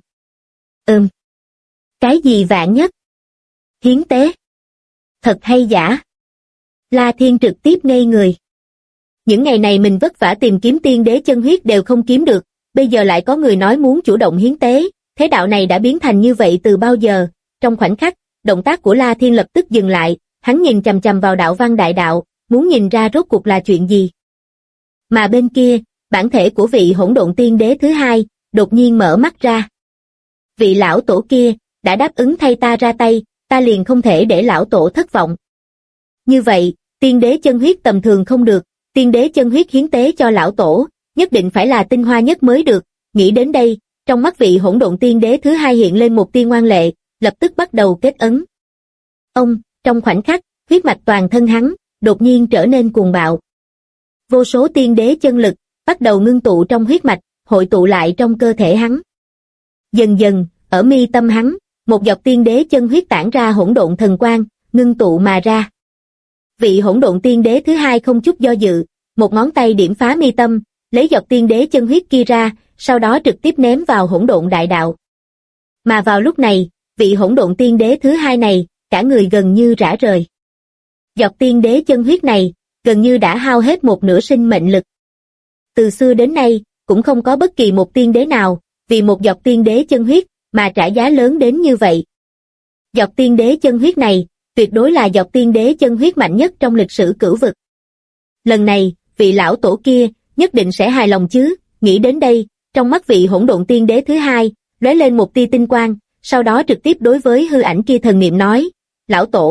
B: Cái gì vạn nhất? Hiến tế? Thật hay giả? La Thiên trực tiếp ngây người. Những ngày này mình vất vả tìm kiếm tiên đế chân huyết đều không kiếm được, bây giờ lại có người nói muốn chủ động hiến tế, thế đạo này đã biến thành như vậy từ bao giờ? Trong khoảnh khắc, động tác của La Thiên lập tức dừng lại, hắn nhìn chằm chằm vào đạo văn đại đạo, muốn nhìn ra rốt cuộc là chuyện gì. Mà bên kia, bản thể của vị hỗn độn tiên đế thứ hai, đột nhiên mở mắt ra. Vị lão tổ kia, đã đáp ứng thay ta ra tay, ta liền không thể để lão tổ thất vọng. Như vậy, tiên đế chân huyết tầm thường không được, tiên đế chân huyết hiến tế cho lão tổ, nhất định phải là tinh hoa nhất mới được. Nghĩ đến đây, trong mắt vị hỗn độn tiên đế thứ hai hiện lên một tia ngoan lệ, lập tức bắt đầu kết ấn. Trong khoảnh khắc, huyết mạch toàn thân hắn, đột nhiên trở nên cuồng bạo. Vô số tiên đế chân lực, bắt đầu ngưng tụ trong huyết mạch, hội tụ lại trong cơ thể hắn. Dần dần, ở mi tâm hắn, một giọt tiên đế chân huyết tản ra hỗn độn thần quang, ngưng tụ mà ra. Vị hỗn độn tiên đế thứ hai không chút do dự, một ngón tay điểm phá mi tâm, lấy giọt tiên đế chân huyết kia ra, sau đó trực tiếp ném vào hỗn độn đại đạo. Mà vào lúc này, vị hỗn độn tiên đế thứ hai này, cả người gần như rã rời. Giọt tiên đế chân huyết này, gần như đã hao hết một nửa sinh mệnh lực. Từ xưa đến nay, cũng không có bất kỳ một tiên đế nào, vì một giọt tiên đế chân huyết, mà trả giá lớn đến như vậy. Giọt tiên đế chân huyết này, tuyệt đối là giọt tiên đế chân huyết mạnh nhất trong lịch sử cửu vực. Lần này, vị lão tổ kia, nhất định sẽ hài lòng chứ. Nghĩ đến đây, trong mắt vị hỗn độn tiên đế thứ hai, lóe lên một tia tinh quang, sau đó trực tiếp đối với hư ảnh kia thần niệm nói, lão tổ,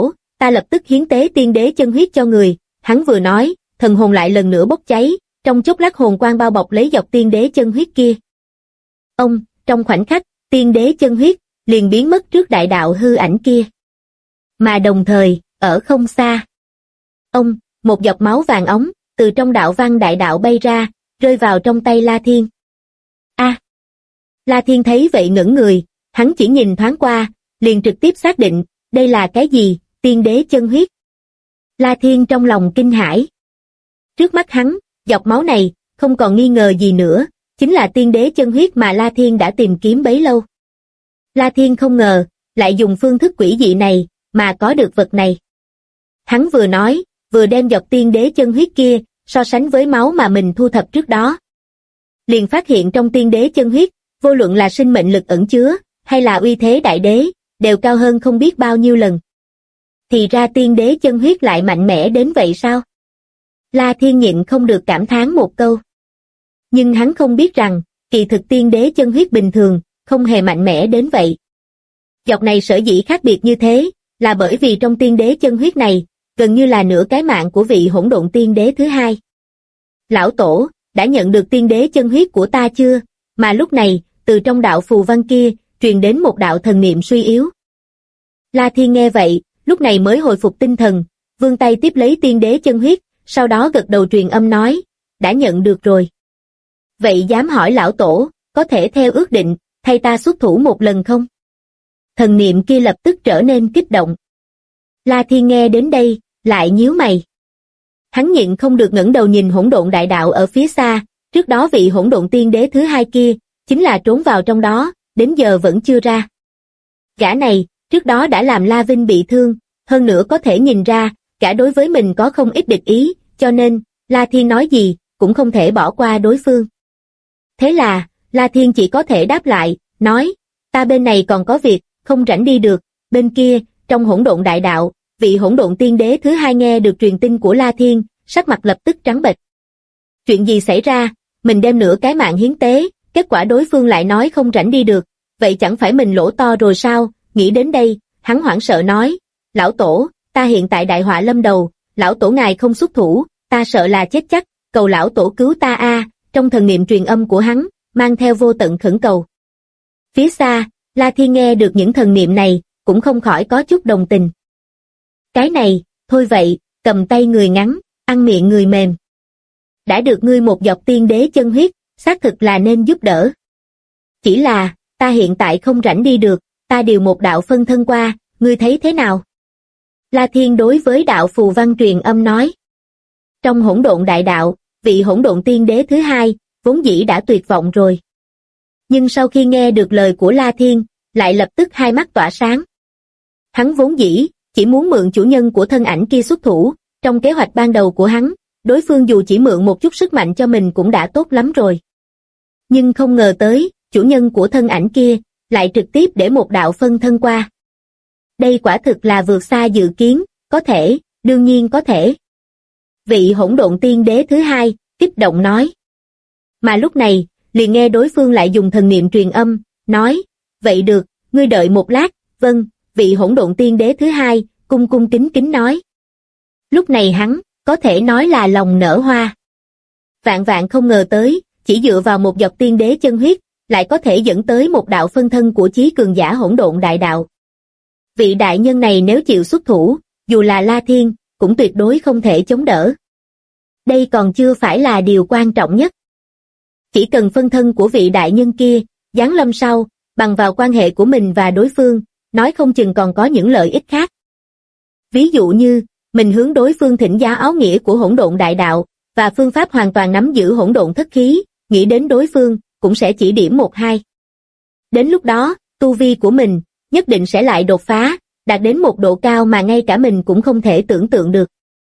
B: ta lập tức hiến tế tiên đế chân huyết cho người. Hắn vừa nói, thần hồn lại lần nữa bốc cháy, trong chốc lát hồn quang bao bọc lấy dọc tiên đế chân huyết kia. Trong khoảnh khắc, tiên đế chân huyết liền biến mất trước đại đạo hư ảnh kia. Mà đồng thời, ở không xa, một giọt máu vàng óng từ trong đạo văn đại đạo bay ra, rơi vào trong tay La Thiên. La Thiên thấy vậy ngẩn người, hắn chỉ nhìn thoáng qua, liền trực tiếp xác định, đây là cái gì, tiên đế chân huyết. La Thiên trong lòng kinh hãi. Trước mắt hắn, giọt máu này, không còn nghi ngờ gì nữa, chính là tiên đế chân huyết mà La Thiên đã tìm kiếm bấy lâu. La Thiên không ngờ, lại dùng phương thức quỷ dị này, mà có được vật này. Hắn vừa nói, vừa đem giọt tiên đế chân huyết kia, so sánh với máu mà mình thu thập trước đó. Liền phát hiện trong tiên đế chân huyết, vô luận là sinh mệnh lực ẩn chứa, hay là uy thế đại đế, đều cao hơn không biết bao nhiêu lần. Thì ra tiên đế chân huyết lại mạnh mẽ đến vậy sao? La Thiên nhịn không được cảm thán một câu. Nhưng hắn không biết rằng, kỳ thực tiên đế chân huyết bình thường, không hề mạnh mẽ đến vậy. Giọt này sở dĩ khác biệt như thế, là bởi vì trong tiên đế chân huyết này, gần như là nửa cái mạng của vị hỗn độn tiên đế thứ hai. Lão Tổ, đã nhận được tiên đế chân huyết của ta chưa? Mà lúc này, từ trong đạo phù văn kia, truyền đến một đạo thần niệm suy yếu. La Thiên nghe vậy, lúc này mới hồi phục tinh thần, vươn tay tiếp lấy tiên đế chân huyết, sau đó gật đầu truyền âm nói, đã nhận được rồi. Vậy dám hỏi lão tổ, có thể theo ước định, thay ta xuất thủ một lần không? Thần niệm kia lập tức trở nên kích động. La Thiên nghe đến đây, lại nhíu mày. Hắn nhịn không được ngẩng đầu nhìn hỗn độn đại đạo ở phía xa, trước đó vị hỗn độn tiên đế thứ hai kia, chính là trốn vào trong đó, đến giờ vẫn chưa ra. Gã này, trước đó đã làm La Vinh bị thương, hơn nữa có thể nhìn ra, gã đối với mình có không ít địch ý, cho nên, La Thiên nói gì, cũng không thể bỏ qua đối phương. Thế là, La Thiên chỉ có thể đáp lại, nói, ta bên này còn có việc, không rảnh đi được, bên kia, trong hỗn độn đại đạo, vị hỗn độn tiên đế thứ hai nghe được truyền tin của La Thiên, sắc mặt lập tức trắng bệch. Chuyện gì xảy ra, mình đem nửa cái mạng hiến tế, kết quả đối phương lại nói không rảnh đi được, vậy chẳng phải mình lỗ to rồi sao? Nghĩ đến đây, hắn hoảng sợ nói, lão tổ, ta hiện tại đại họa lâm đầu, lão tổ ngài không xuất thủ, ta sợ là chết chắc, cầu lão tổ cứu ta a. Trong thần niệm truyền âm của hắn, mang theo vô tận khẩn cầu. Phía xa, La Thiên nghe được những thần niệm này, cũng không khỏi có chút đồng tình. Cái này, thôi vậy, cầm tay người ngắn, ăn miệng người mềm. Đã được ngươi một giọt tiên đế chân huyết, xác thực là nên giúp đỡ. Chỉ là, ta hiện tại không rảnh đi được, ta điều một đạo phân thân qua, ngươi thấy thế nào? La Thiên đối với đạo phù văn truyền âm nói. Trong hỗn độn đại đạo, vị hỗn độn tiên đế thứ hai, vốn dĩ đã tuyệt vọng rồi. Nhưng sau khi nghe được lời của La Thiên, lại lập tức hai mắt tỏa sáng. Hắn vốn dĩ, chỉ muốn mượn chủ nhân của thân ảnh kia xuất thủ, trong kế hoạch ban đầu của hắn, đối phương dù chỉ mượn một chút sức mạnh cho mình cũng đã tốt lắm rồi. Nhưng không ngờ tới, chủ nhân của thân ảnh kia, lại trực tiếp để một đạo phân thân qua. Đây quả thực là vượt xa dự kiến, có thể, đương nhiên có thể. Vị hỗn độn tiên đế thứ hai, kích động nói. Mà lúc này, liền nghe đối phương lại dùng thần niệm truyền âm, nói, vậy được, ngươi đợi một lát, vâng, vị hỗn độn tiên đế thứ hai, cung cung kính kính nói. Lúc này hắn, có thể nói là lòng nở hoa. Vạn vạn không ngờ tới, chỉ dựa vào một giọt tiên đế chân huyết, lại có thể dẫn tới một đạo phân thân của chí cường giả hỗn độn đại đạo. Vị đại nhân này nếu chịu xuất thủ, dù là La Thiên, cũng tuyệt đối không thể chống đỡ. Đây còn chưa phải là điều quan trọng nhất. Chỉ cần phân thân của vị đại nhân kia, giáng lâm sau, bằng vào quan hệ của mình và đối phương, nói không chừng còn có những lợi ích khác. Ví dụ như, mình hướng đối phương thỉnh giáo áo nghĩa của hỗn độn đại đạo, và phương pháp hoàn toàn nắm giữ hỗn độn thất khí, nghĩ đến đối phương, cũng sẽ chỉ điểm một hai. Đến lúc đó, tu vi của mình, nhất định sẽ lại đột phá, đạt đến một độ cao mà ngay cả mình cũng không thể tưởng tượng được.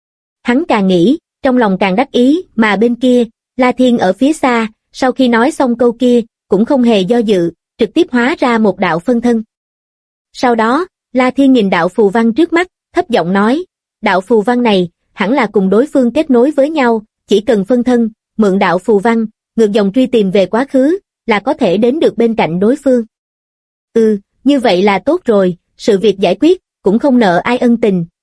B: Hắn càng nghĩ, trong lòng càng đắc ý, mà bên kia, La Thiên ở phía xa, sau khi nói xong câu kia, cũng không hề do dự, trực tiếp hóa ra một đạo phân thân. Sau đó, La Thiên nhìn đạo phù văn trước mắt, thấp giọng nói, đạo phù văn này, hẳn là cùng đối phương kết nối với nhau, chỉ cần phân thân, mượn đạo phù văn, ngược dòng truy tìm về quá khứ, là có thể đến được bên cạnh đối phương. Như vậy là tốt rồi, sự việc giải quyết, cũng không nợ ai ân tình,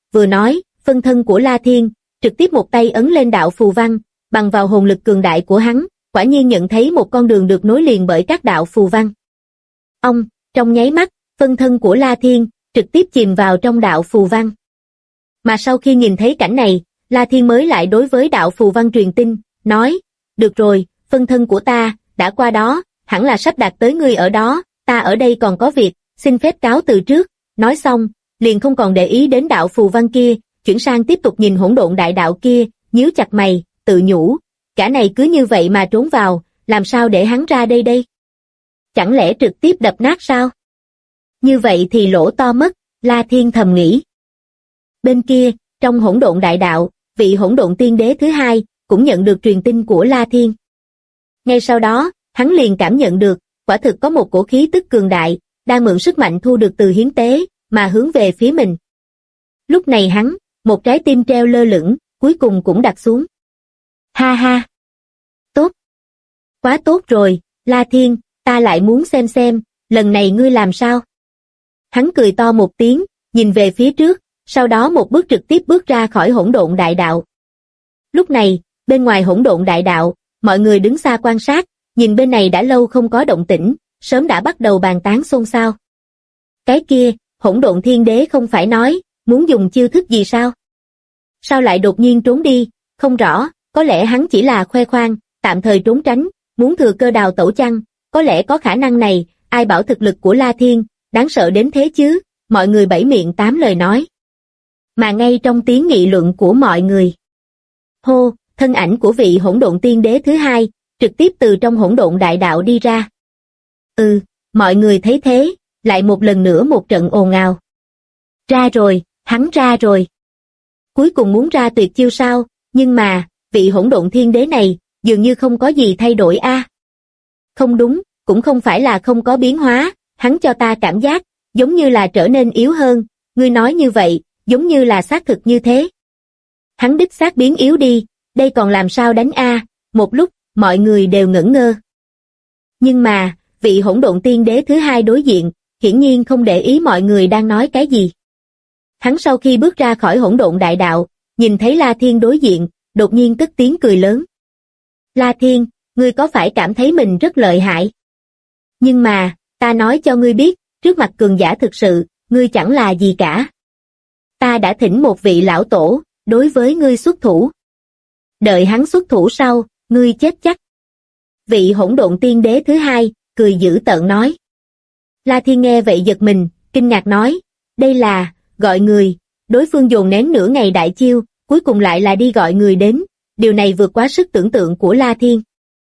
B: vừa nói, phân thân của La Thiên, trực tiếp một tay ấn lên đạo phù văn, bằng vào hồn lực cường đại của hắn, quả nhiên nhận thấy một con đường được nối liền bởi các đạo phù văn. Trong nháy mắt, phân thân của La Thiên, trực tiếp chìm vào trong đạo phù văn. Mà sau khi nhìn thấy cảnh này, La Thiên mới lại đối với đạo phù văn truyền tin, nói, được rồi, phân thân của ta, đã qua đó, hẳn là sắp đạt tới ngươi ở đó, ta ở đây còn có việc, xin phép cáo từ trước, nói xong, liền không còn để ý đến đạo phù văn kia, chuyển sang tiếp tục nhìn hỗn độn đại đạo kia, nhíu chặt mày, tự nhủ, cả này cứ như vậy mà trốn vào, làm sao để hắn ra đây? Chẳng lẽ trực tiếp đập nát sao? Như vậy thì lỗ to mất, La Thiên thầm nghĩ. Bên kia, trong hỗn độn đại đạo, vị hỗn độn tiên đế thứ hai, cũng nhận được truyền tin của La Thiên. Ngay sau đó, hắn liền cảm nhận được, quả thực có một cổ khí tức cường đại, đang mượn sức mạnh thu được từ hiến tế, mà hướng về phía mình. Lúc này hắn, một trái tim treo lơ lửng, cuối cùng cũng đặt xuống. Ha ha! Tốt! Quá tốt rồi, La Thiên, ta lại muốn xem, lần này ngươi làm sao? Hắn cười to một tiếng, nhìn về phía trước, sau đó một bước trực tiếp bước ra khỏi hỗn độn đại đạo. Lúc này, bên ngoài hỗn độn đại đạo, mọi người đứng xa quan sát, nhìn bên này đã lâu không có động tĩnh, sớm đã bắt đầu bàn tán xôn xao. Cái kia, hỗn độn thiên đế không phải nói, muốn dùng chiêu thức gì sao? Sao lại đột nhiên trốn đi, không rõ, có lẽ hắn chỉ là khoe khoang, tạm thời trốn tránh, muốn thừa cơ đào tẩu chăng, có lẽ có khả năng này, ai bảo thực lực của La Thiên, đáng sợ đến thế chứ, mọi người bảy miệng tám lời nói. Mà ngay trong tiếng nghị luận của mọi người. Hô, thân ảnh của vị hỗn độn tiên đế thứ hai, trực tiếp từ trong hỗn độn đại đạo đi ra. Mọi người thấy thế, lại một lần nữa một trận ồn ào. Ra rồi, hắn ra rồi. Cuối cùng muốn ra tuyệt chiêu sao, nhưng mà, vị hỗn độn thiên đế này, dường như không có gì thay đổi a. Không đúng, cũng không phải là không có biến hóa, hắn cho ta cảm giác, giống như là trở nên yếu hơn, ngươi nói như vậy, giống như là xác thực như thế. Hắn đích xác biến yếu đi, đây còn làm sao đánh a? Một lúc, mọi người đều ngẩn ngơ. Nhưng mà, vị hỗn độn tiên đế thứ hai đối diện, hiển nhiên không để ý mọi người đang nói cái gì. Hắn sau khi bước ra khỏi hỗn độn đại đạo, nhìn thấy La Thiên đối diện, đột nhiên cất tiếng cười lớn. La Thiên, ngươi có phải cảm thấy mình rất lợi hại? Nhưng mà, ta nói cho ngươi biết, trước mặt cường giả thực sự, ngươi chẳng là gì cả. Ta đã thỉnh một vị lão tổ, đối với ngươi xuất thủ. Đợi hắn xuất thủ sau, ngươi chết chắc. Vị hỗn độn tiên đế thứ hai, cười dữ tợn nói. La Thiên nghe vậy giật mình, kinh ngạc nói, đây là, gọi người, đối phương dồn nén nửa ngày đại chiêu, cuối cùng lại là đi gọi người đến, điều này vượt quá sức tưởng tượng của La Thiên.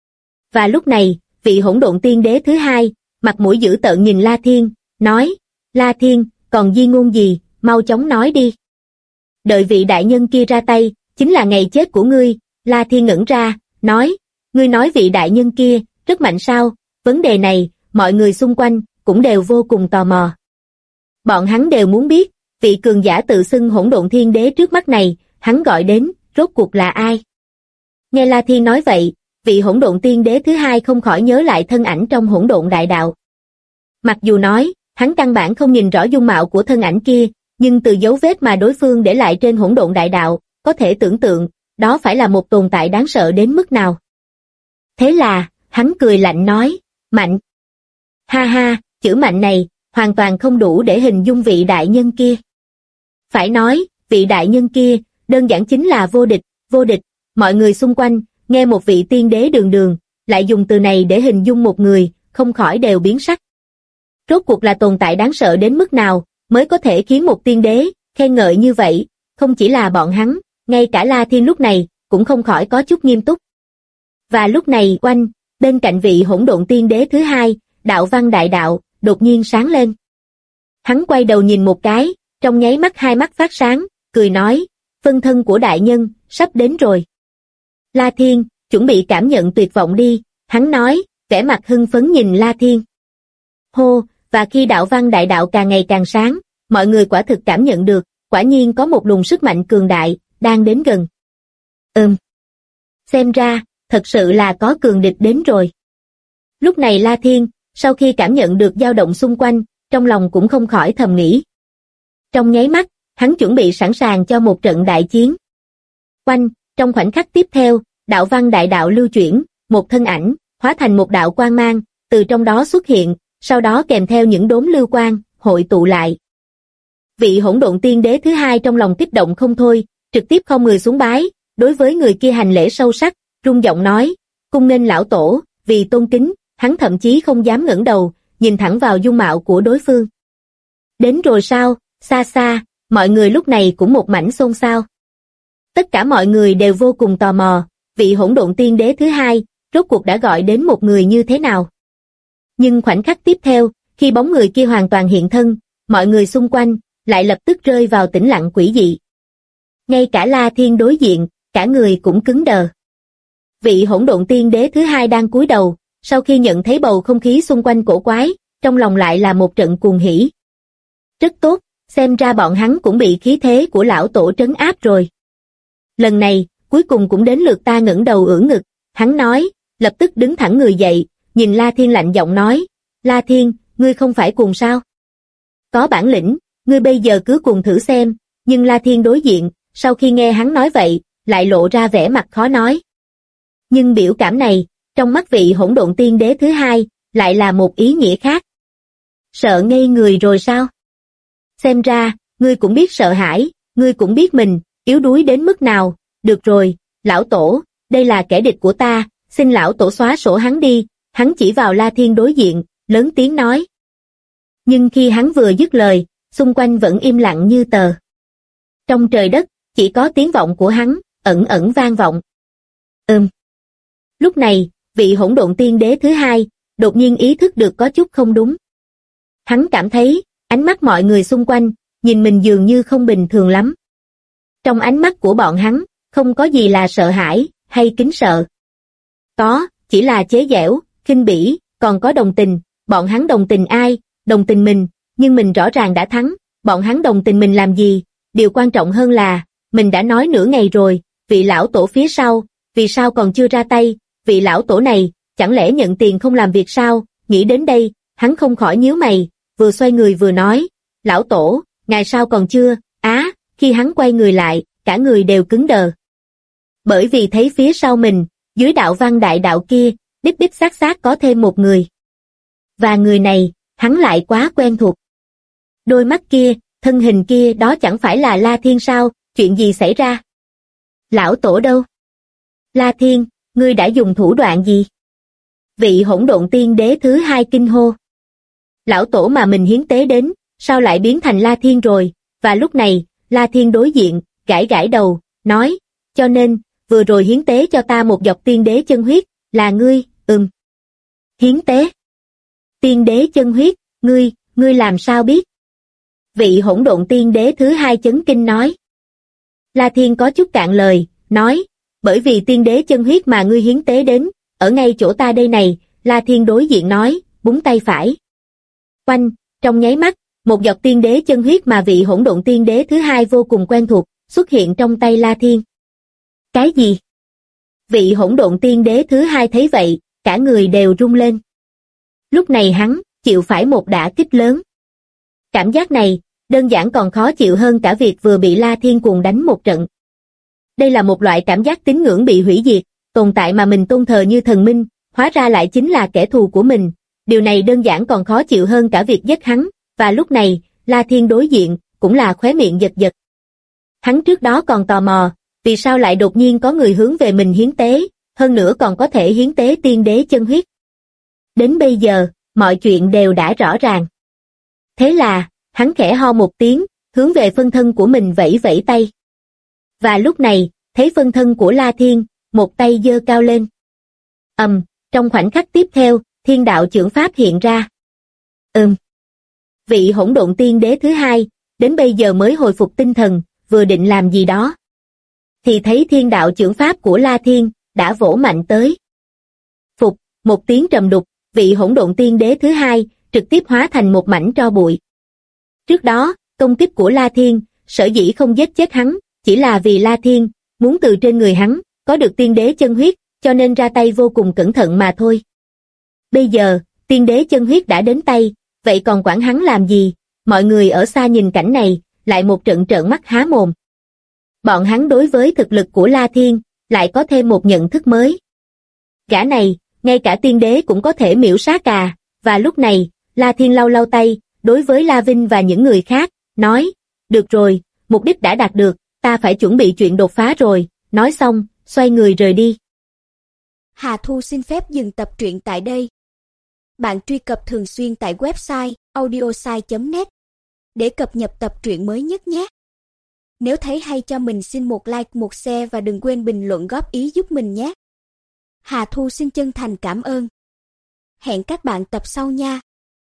B: Và lúc này, vị hỗn độn tiên đế thứ hai, mặt mũi dữ tợn nhìn La Thiên, nói, La Thiên, còn di ngôn gì, mau chóng nói đi. Đợi vị đại nhân kia ra tay, chính là ngày chết của ngươi. La Thiên ngẩn ra, nói, ngươi nói vị đại nhân kia, rất mạnh sao? Vấn đề này, mọi người xung quanh, cũng đều vô cùng tò mò. Bọn hắn đều muốn biết, vị cường giả tự xưng hỗn độn thiên đế trước mắt này, hắn gọi đến, rốt cuộc là ai? Nghe La Thiên nói vậy, vị hỗn độn tiên đế thứ hai không khỏi nhớ lại thân ảnh trong hỗn độn đại đạo. Mặc dù nói, hắn căn bản không nhìn rõ dung mạo của thân ảnh kia, nhưng từ dấu vết mà đối phương để lại trên hỗn độn đại đạo, có thể tưởng tượng, đó phải là một tồn tại đáng sợ đến mức nào. Thế là, hắn cười lạnh nói, mạnh. Ha ha, chữ mạnh này, hoàn toàn không đủ để hình dung vị đại nhân kia. Phải nói, vị đại nhân kia, đơn giản chính là vô địch, mọi người xung quanh, nghe một vị tiên đế đường đường, lại dùng từ này để hình dung một người, không khỏi đều biến sắc. Rốt cuộc là tồn tại đáng sợ đến mức nào, mới có thể khiến một tiên đế, khen ngợi như vậy, không chỉ là bọn hắn, ngay cả La Thiên lúc này, cũng không khỏi có chút nghiêm túc. Và lúc này, oanh, bên cạnh vị hỗn độn tiên đế thứ hai, đạo văn đại đạo, đột nhiên sáng lên. Hắn quay đầu nhìn một cái, trong nháy mắt hai mắt phát sáng, cười nói, phân thân của đại nhân, sắp đến rồi. La Thiên, chuẩn bị cảm nhận tuyệt vọng đi, hắn nói, vẻ mặt hưng phấn nhìn La Thiên. Hô, và khi đạo văn đại đạo càng ngày càng sáng, mọi người quả thực cảm nhận được, quả nhiên có một luồng sức mạnh cường đại, đang đến gần. Xem ra, thật sự là có cường địch đến rồi. Lúc này La Thiên, sau khi cảm nhận được dao động xung quanh, trong lòng cũng không khỏi thầm nghĩ. Trong nháy mắt, hắn chuẩn bị sẵn sàng cho một trận đại chiến. Oanh, trong khoảnh khắc tiếp theo, đạo văn đại đạo lưu chuyển, một thân ảnh, hóa thành một đạo quang mang, từ trong đó xuất hiện, sau đó kèm theo những đốm lưu quang, hội tụ lại. Vị hỗn độn tiên đế thứ hai trong lòng kích động không thôi, trực tiếp khom người xuống bái, đối với người kia hành lễ sâu sắc, rung giọng nói, cung nghênh lão tổ, vì tôn kính, hắn thậm chí không dám ngẩng đầu, nhìn thẳng vào dung mạo của đối phương. Đến rồi sao, xa xa, mọi người lúc này cũng một mảnh xôn xao. Tất cả mọi người đều vô cùng tò mò, vị hỗn độn tiên đế thứ hai, rốt cuộc đã gọi đến một người như thế nào. Nhưng khoảnh khắc tiếp theo, khi bóng người kia hoàn toàn hiện thân, mọi người xung quanh, lại lập tức rơi vào tĩnh lặng quỷ dị. Ngay cả La Thiên đối diện, cả người cũng cứng đờ. Vị hỗn độn tiên đế thứ hai đang cúi đầu, sau khi nhận thấy bầu không khí xung quanh cổ quái, trong lòng lại là một trận cuồng hỉ. Rất tốt, xem ra bọn hắn cũng bị khí thế của lão tổ trấn áp rồi. Lần này, cuối cùng cũng đến lượt ta ngẩng đầu ưỡn ngực, hắn nói, lập tức đứng thẳng người dậy, nhìn La Thiên lạnh giọng nói, La Thiên, ngươi không phải cuồng sao? Có bản lĩnh, ngươi bây giờ cứ cuồng thử xem, nhưng La Thiên đối diện, sau khi nghe hắn nói vậy, lại lộ ra vẻ mặt khó nói. Nhưng biểu cảm này, trong mắt vị hỗn độn tiên đế thứ hai, lại là một ý nghĩa khác. Sợ ngây người rồi sao? Xem ra, ngươi cũng biết sợ hãi, ngươi cũng biết mình, yếu đuối đến mức nào, được rồi, lão tổ, đây là kẻ địch của ta, xin lão tổ xóa sổ hắn đi, hắn chỉ vào La Thiên đối diện, lớn tiếng nói. Nhưng khi hắn vừa dứt lời, xung quanh vẫn im lặng như tờ. Trong trời đất, chỉ có tiếng vọng của hắn, ẩn ẩn vang vọng. Lúc này, vị hỗn độn tiên đế thứ hai, đột nhiên ý thức được có chút không đúng. Hắn cảm thấy, ánh mắt mọi người xung quanh, nhìn mình dường như không bình thường lắm. Trong ánh mắt của bọn hắn, không có gì là sợ hãi, hay kính sợ. Có, chỉ là chế giễu, khinh bỉ, còn có đồng tình, bọn hắn đồng tình ai, đồng tình mình, nhưng mình rõ ràng đã thắng, bọn hắn đồng tình mình làm gì, điều quan trọng hơn là, mình đã nói nửa ngày rồi, vị lão tổ phía sau, vì sao còn chưa ra tay, vị lão tổ này, chẳng lẽ nhận tiền không làm việc sao, nghĩ đến đây, hắn không khỏi nhíu mày, vừa xoay người vừa nói, lão tổ, ngài sao còn chưa, khi hắn quay người lại, cả người đều cứng đờ. Bởi vì thấy phía sau mình, dưới đạo văn đại đạo kia, đích đích xác xác có thêm một người. Và người này, hắn lại quá quen thuộc. Đôi mắt kia, thân hình kia đó chẳng phải là La Thiên sao, chuyện gì xảy ra? Lão tổ đâu? La Thiên, ngươi đã dùng thủ đoạn gì? Vị hỗn độn tiên đế thứ hai kinh hô. Lão tổ mà mình hiến tế đến, sao lại biến thành La Thiên rồi? Và lúc này, La Thiên đối diện, gãi gãi đầu, nói, cho nên, vừa rồi hiến tế cho ta một giọt tiên đế chân huyết, là ngươi, Hiến tế? Tiên đế chân huyết, ngươi làm sao biết? Vị hỗn độn tiên đế thứ hai chấn kinh nói. La Thiên có chút cạn lời, nói, bởi vì tiên đế chân huyết mà ngươi hiến tế đến, ở ngay chỗ ta đây này, La Thiên đối diện nói, búng tay phải. Oanh, trong nháy mắt, một giọt tiên đế chân huyết mà vị hỗn độn tiên đế thứ hai vô cùng quen thuộc, xuất hiện trong tay La Thiên. Cái gì? Vị hỗn độn tiên đế thứ hai thấy vậy, cả người đều rung lên. Lúc này hắn, chịu phải một đả kích lớn. Cảm giác này, đơn giản còn khó chịu hơn cả việc vừa bị La Thiên cuồng đánh một trận. Đây là một loại cảm giác tín ngưỡng bị hủy diệt, tồn tại mà mình tôn thờ như thần minh, hóa ra lại chính là kẻ thù của mình. Điều này đơn giản còn khó chịu hơn cả việc giết hắn, và lúc này, La Thiên đối diện, cũng là khóe miệng giật giật. Hắn trước đó còn tò mò, vì sao lại đột nhiên có người hướng về mình hiến tế, hơn nữa còn có thể hiến tế tiên đế chân huyết. Đến bây giờ, mọi chuyện đều đã rõ ràng. Thế là, hắn khẽ ho một tiếng, hướng về phân thân của mình vẫy vẫy tay. Và lúc này, thấy phân thân của La Thiên, một tay giơ cao lên. Trong khoảnh khắc tiếp theo, thiên đạo chưởng pháp hiện ra. Vị hỗn độn tiên đế thứ hai, đến bây giờ mới hồi phục tinh thần, vừa định làm gì đó. Thì thấy thiên đạo chưởng pháp của La Thiên, đã vỗ mạnh tới. Phục, một tiếng trầm đục, vị hỗn độn tiên đế thứ hai, trực tiếp hóa thành một mảnh tro bụi. Trước đó, công kích của La Thiên, sở dĩ không giết chết hắn, chỉ là vì La Thiên, muốn từ trên người hắn, có được tiên đế chân huyết, cho nên ra tay vô cùng cẩn thận mà thôi. Bây giờ, tiên đế chân huyết đã đến tay, vậy còn quản hắn làm gì? Mọi người ở xa nhìn cảnh này, lại một trận trợn mắt há mồm. Bọn hắn đối với thực lực của La Thiên, lại có thêm một nhận thức mới. Gã này, ngay cả tiên đế cũng có thể miễu sát à, và lúc này, La Thiên lau lau tay, đối với La Vinh và những người khác, nói, được rồi, mục đích đã đạt được, ta phải chuẩn bị chuyện đột phá rồi, nói xong, xoay người rời đi.
C: Hà Thu xin phép dừng tập truyện tại đây. Bạn truy cập thường xuyên tại website audiosai.net để cập nhật tập truyện mới nhất nhé. Nếu thấy hay cho mình xin một like, một share và đừng quên bình luận góp ý giúp mình nhé. Hà Thu xin chân thành cảm ơn. Hẹn các bạn tập sau nha.